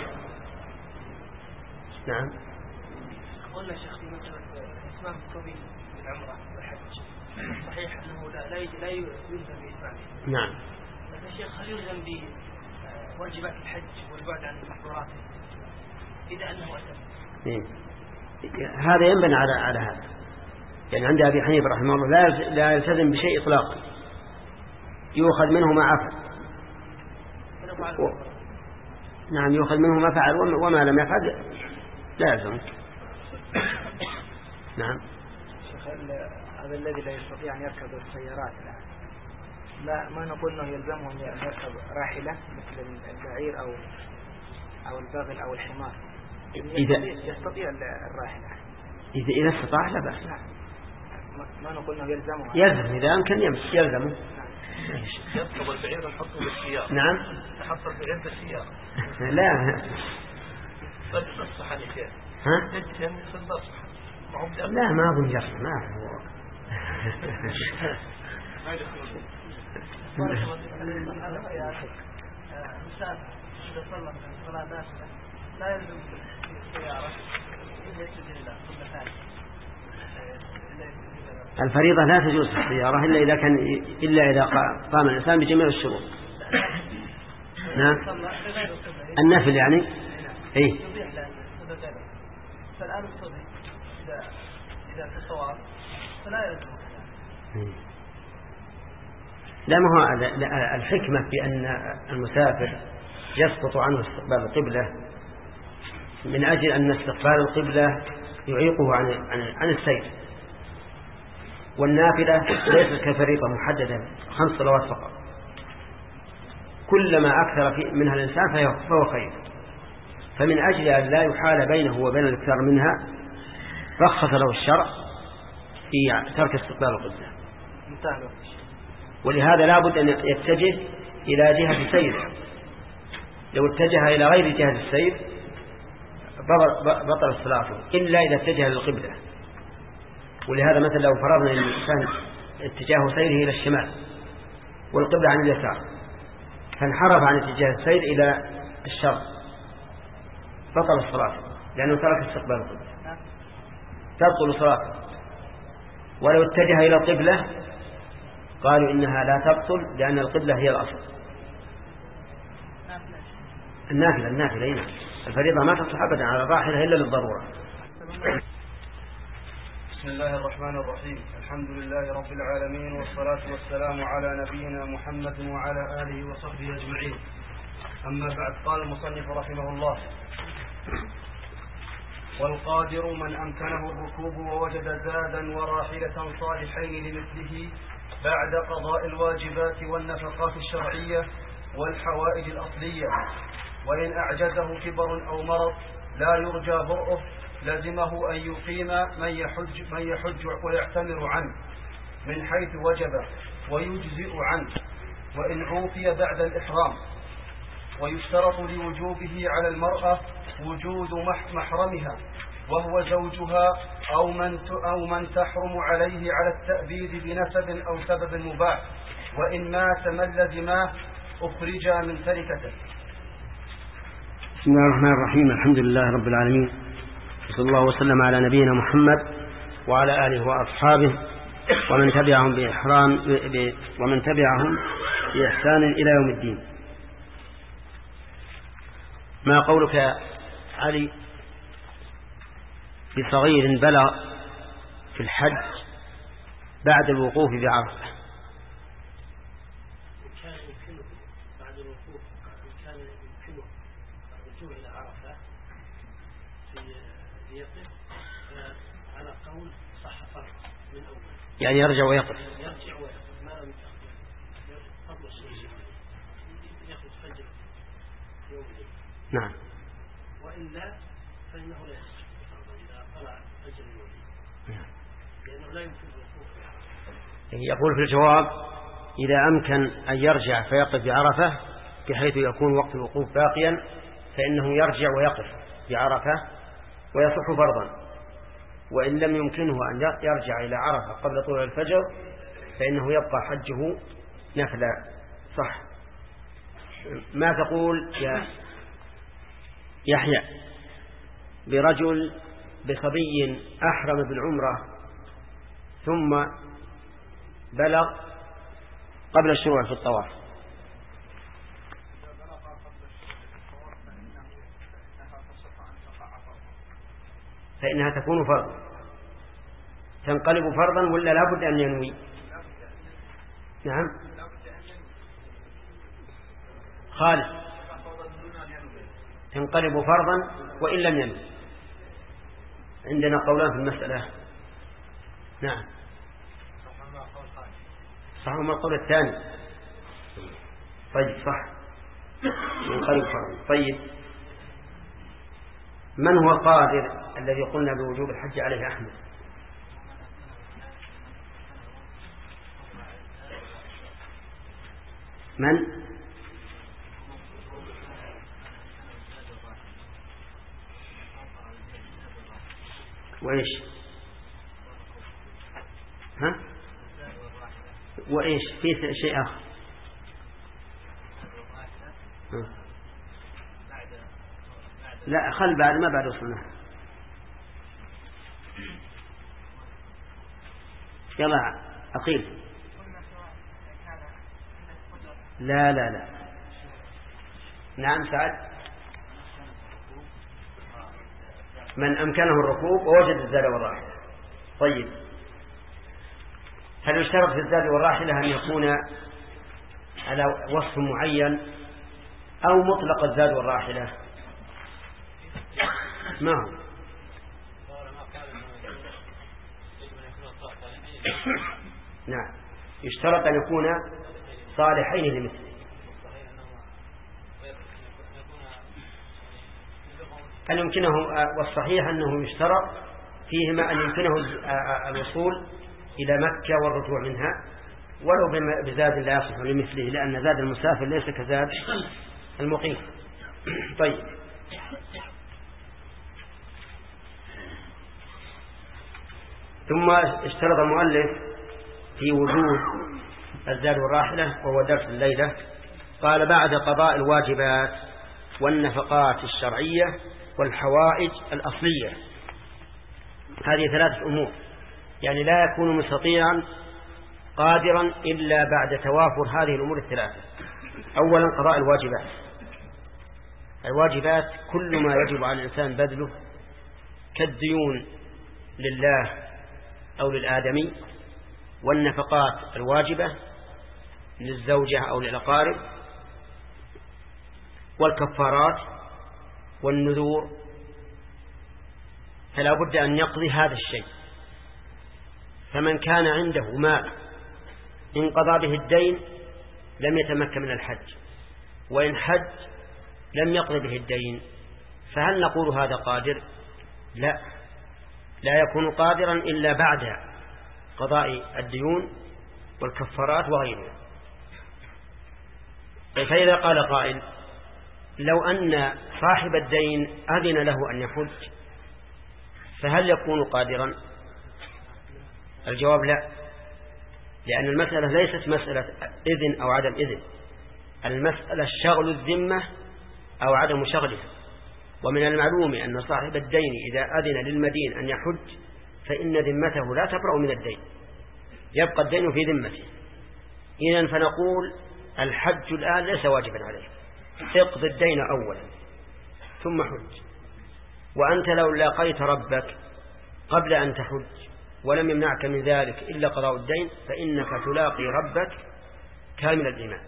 نعم. قلنا شيخ في مسألة إتمام الطبيب بالعمرة والحج صحيح أنه لا لا لا يلزم بإتمامه. نعم. لكن الشيخ هل يلزم بواجبات الحج والبعد عن محظوراته إذا أنه أتم؟ إيه. هذا ينبني على على هذا. يعني عند أبي حنيفة رحمه الله لا لا يلتزم بشيء إطلاقا يؤخذ منه ما عفى. و... نعم يؤخذ منه ما فعل وما لم يفعل لا يلزم. نعم. شيخ هذا الذي لا يستطيع أن يركب السيارات الآن لا ما نقول أنه يلزمه أن يركب راحلة مثل البعير أو أو البغل أو الحمار. إذا يستطيع الراحلة إذا إذا استطاع لا بأس. نعم. ما نقول أنه يلزمه. يلزم إذا أمكن يمشي يلزمه. يركب البعير نحطه بالسيارة. نعم. نحط البعير بالسيارة. لا. طيب نصح عليك كيف؟ ها؟ يجي نصح. لا ما أظن جرس ما هو. ما يدخل. مسافر إذا صلى صلاة نافلة لا يلزم السيارة إلا يسجد لله كل ثاني. الفريضة لا تجوز في السيارة إلا إذا كان إلا إذا قام الإنسان بجميع الشروط. نعم. النافل يعني. إيه. فالآن الصبي إذا إذا في الصواب فلا يلزم. لا ما هو الحكمة في أن المسافر يسقط عنه استقبال القبلة من أجل أن استقبال القبلة يعيقه عن عن عن السير. والنافلة ليست كفريضة محددة خمس صلوات فقط. كلما أكثر في منها الإنسان فهو خير. فمن أجل أن لا يحال بينه وبين الإكثار منها رخص له الشرع في ترك استقبال القبلة. ولهذا لا بد أن يتجه إلى جهة السير. لو اتجه إلى غير جهة السير بطل الصلاة إلا إذا اتجه للقبلة. ولهذا مثلا لو فرضنا أن الإنسان اتجاه سيره إلى الشمال والقبلة عن اليسار فانحرف عن اتجاه السير إلى الشرق بطل الصلاة لأنه ترك استقبال القبلة تبطل صلاته. ولو اتجه إلى القبلة قالوا إنها لا تبطل لأن القبلة هي الأصل. النافلة النافلة هنا الفريضة ما تصح أبدا على الراحلة إلا للضرورة. بسم الله الرحمن الرحيم. الحمد لله رب العالمين والصلاة والسلام على نبينا محمد وعلى آله وصحبه أجمعين. أما بعد قال المصنف رحمه الله والقادر من أمكنه الركوب ووجد زادا وراحلة صالحين لمثله بعد قضاء الواجبات والنفقات الشرعية والحوائج الأصلية وإن أعجزه كبر أو مرض لا يرجى برؤه لزمه أن يقيم من يحج, من يحج ويعتمر عنه من حيث وجب ويجزئ عنه وإن عوفي بعد الإحرام. ويشترط لوجوبه على المرأة وجود محرمها وهو زوجها أو من أو من تحرم عليه على التأبيد بنسب أو سبب مباح، وإن مات من لزماه أخرجا من تركته. بسم الله الرحمن الرحيم. الحمد لله رب العالمين، صلى الله وسلم على نبينا محمد وعلى آله وأصحابه ومن تبعهم بإحرام ومن تبعهم بإحسان إلى يوم الدين. ما قولك يا علي بصغير بلغ في الحج بعد الوقوف بعرفة؟ كان يمكنه بعد الوقوف كان يمكنه الرجوع إلى عرفة في يقف على قول صح فرق من أول، يعني يرجع ويقف يرجع ويقف ما لم يتأخر قبل الصلاة يأخذ فجر يوم الليل. نعم. وإلا فإنه لا يصح إذا طلع فجر يوم الليل لأنه لا يمكن الوقوف. يقول في الجواب إذا أمكن أن يرجع فيقف بعرفة بحيث يكون وقت الوقوف باقيا فإنه يرجع ويقف بعرفة ويصح فرضا، وإن لم يمكنه أن يرجع إلى عرفة قبل طلوع الفجر فإنه يبقى حجه نفلا. صح. ما تقول يا يحيى برجل بصبي أحرم بالعمرة ثم بلغ قبل الشروع في الطواف؟ فإنها تكون فرضا، تنقلب فرضا ولا لا بد أن ينوي؟ نعم. خالد تنقلب فرضا وإن لم ينوي. عندنا قولان في المسألة. نعم. صح ما القول الثاني. طيب صح ينقلب فرضا. طيب من هو القادر الذي قلنا بوجوب الحج عليه أحمد؟ من؟ وإيش؟ ها؟ وإيش؟ في شيء آخر؟ لا خل بعد ما بعد وصلنا. يلا أقيل. لا لا لا. نعم سعد. من أمكنه الركوب ووجد الزاد والراحلة. طيب هل يشترط في الزاد والراحلة أن يكون على وصف معين أو مطلق الزاد والراحلة؟ ما هو؟ نعم يشترط أن يكون صالحين لمثله. أن يمكنه والصحيح أنه يشترط فيهما أن يمكنه الوصول إلى مكة والرجوع منها ولو بزاد لا يصح لمثله، لأن زاد المسافر ليس كزاد المقيم. طيب ثم اشترط المؤلف في وجود الزاد والراحلة وهو درس الليلة. قال بعد قضاء الواجبات والنفقات الشرعية والحوائج الأصلية. هذه ثلاثة أمور، يعني لا يكون مستطيعا قادرا إلا بعد توافر هذه الأمور الثلاثة. أولا قضاء الواجبات. الواجبات كل ما يجب على الإنسان بذله كالديون لله أو للآدمي، والنفقات الواجبة للزوجة أو للأقارب، والكفارات والنذور، فلا بد أن يقضي هذا الشيء. فمن كان عنده مال انقضى به الدين لم يتمكن من الحج، وإن حج لم يقض به الدين، فهل نقول هذا قادر؟ لا، لا يكون قادرا إلا بعد قضاء الديون والكفارات وغيرها. فإذا قال قائل لو أن صاحب الدين أذن له أن يحج فهل يكون قادرا؟ الجواب لا، لأن المسألة ليست مسألة إذن أو عدم إذن، المسألة شغل الذمة أو عدم شغلها. ومن المعلوم أن صاحب الدين إذا أذن للمدين أن يحج فإن ذمته لا تبرأ من الدين، يبقى الدين في ذمته. إذن فنقول الحج الآن ليس واجبا عليه، اقض الدين أولا ثم حج. وأنت لو لاقيت ربك قبل أن تحج ولم يمنعك من ذلك إلا قضاء الدين فإنك تلاقي ربك كامل الإيمان،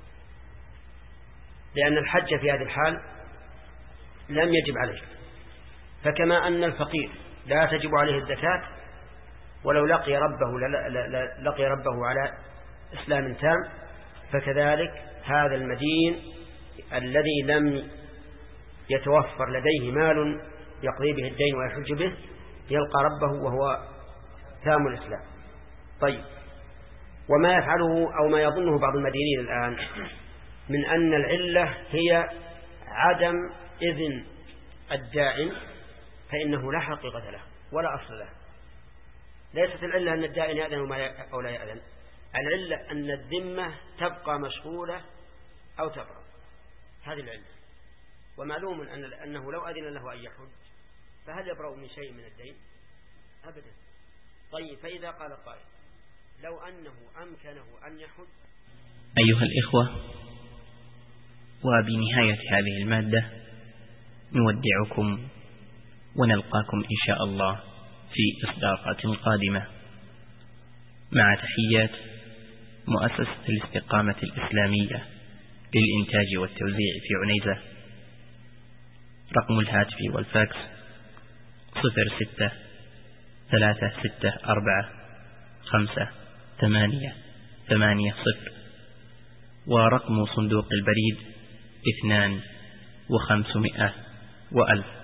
لأن الحج في هذه الحال لم يجب عليه. فكما أن الفقير لا تجب عليه الزكاة ولو لقي ربه لقي ربه على إسلام تام، فكذلك هذا المدين الذي لم يتوفر لديه مال يقضي به الدين ويحج به يلقى ربه وهو تام الإسلام. طيب، وما يفعله أو ما يظنه بعض المدينين الآن من أن العلة هي عدم إذن الدائن، فإنه لا حقيقة له ولا أصل له. ليست العلة أن الدائن يأذن أو لا يأذن، العلة أن الذمة تبقى مشغولة أو تبرأ، هذه العلة. ومعلوم أن أنه لو أذن له أن يحج فهل يبرأ من شيء من الدين؟ أبدا. طيب، فإذا قال قائل لو أنه أمكنه أن يحج. أيها الإخوة، وبنهاية هذه المادة نودعكم ونلقاكم إن شاء الله في إصدارات قادمة، مع تحيات مؤسسة الاستقامة الإسلامية للإنتاج والتوزيع في عنيزة. رقم الهاتف والفاكس صفر ستة ثلاثة ستة أربعة خمسة ثمانية ثمانية صفر، ورقم صندوق البريد اثنان وخمسمائة وألف.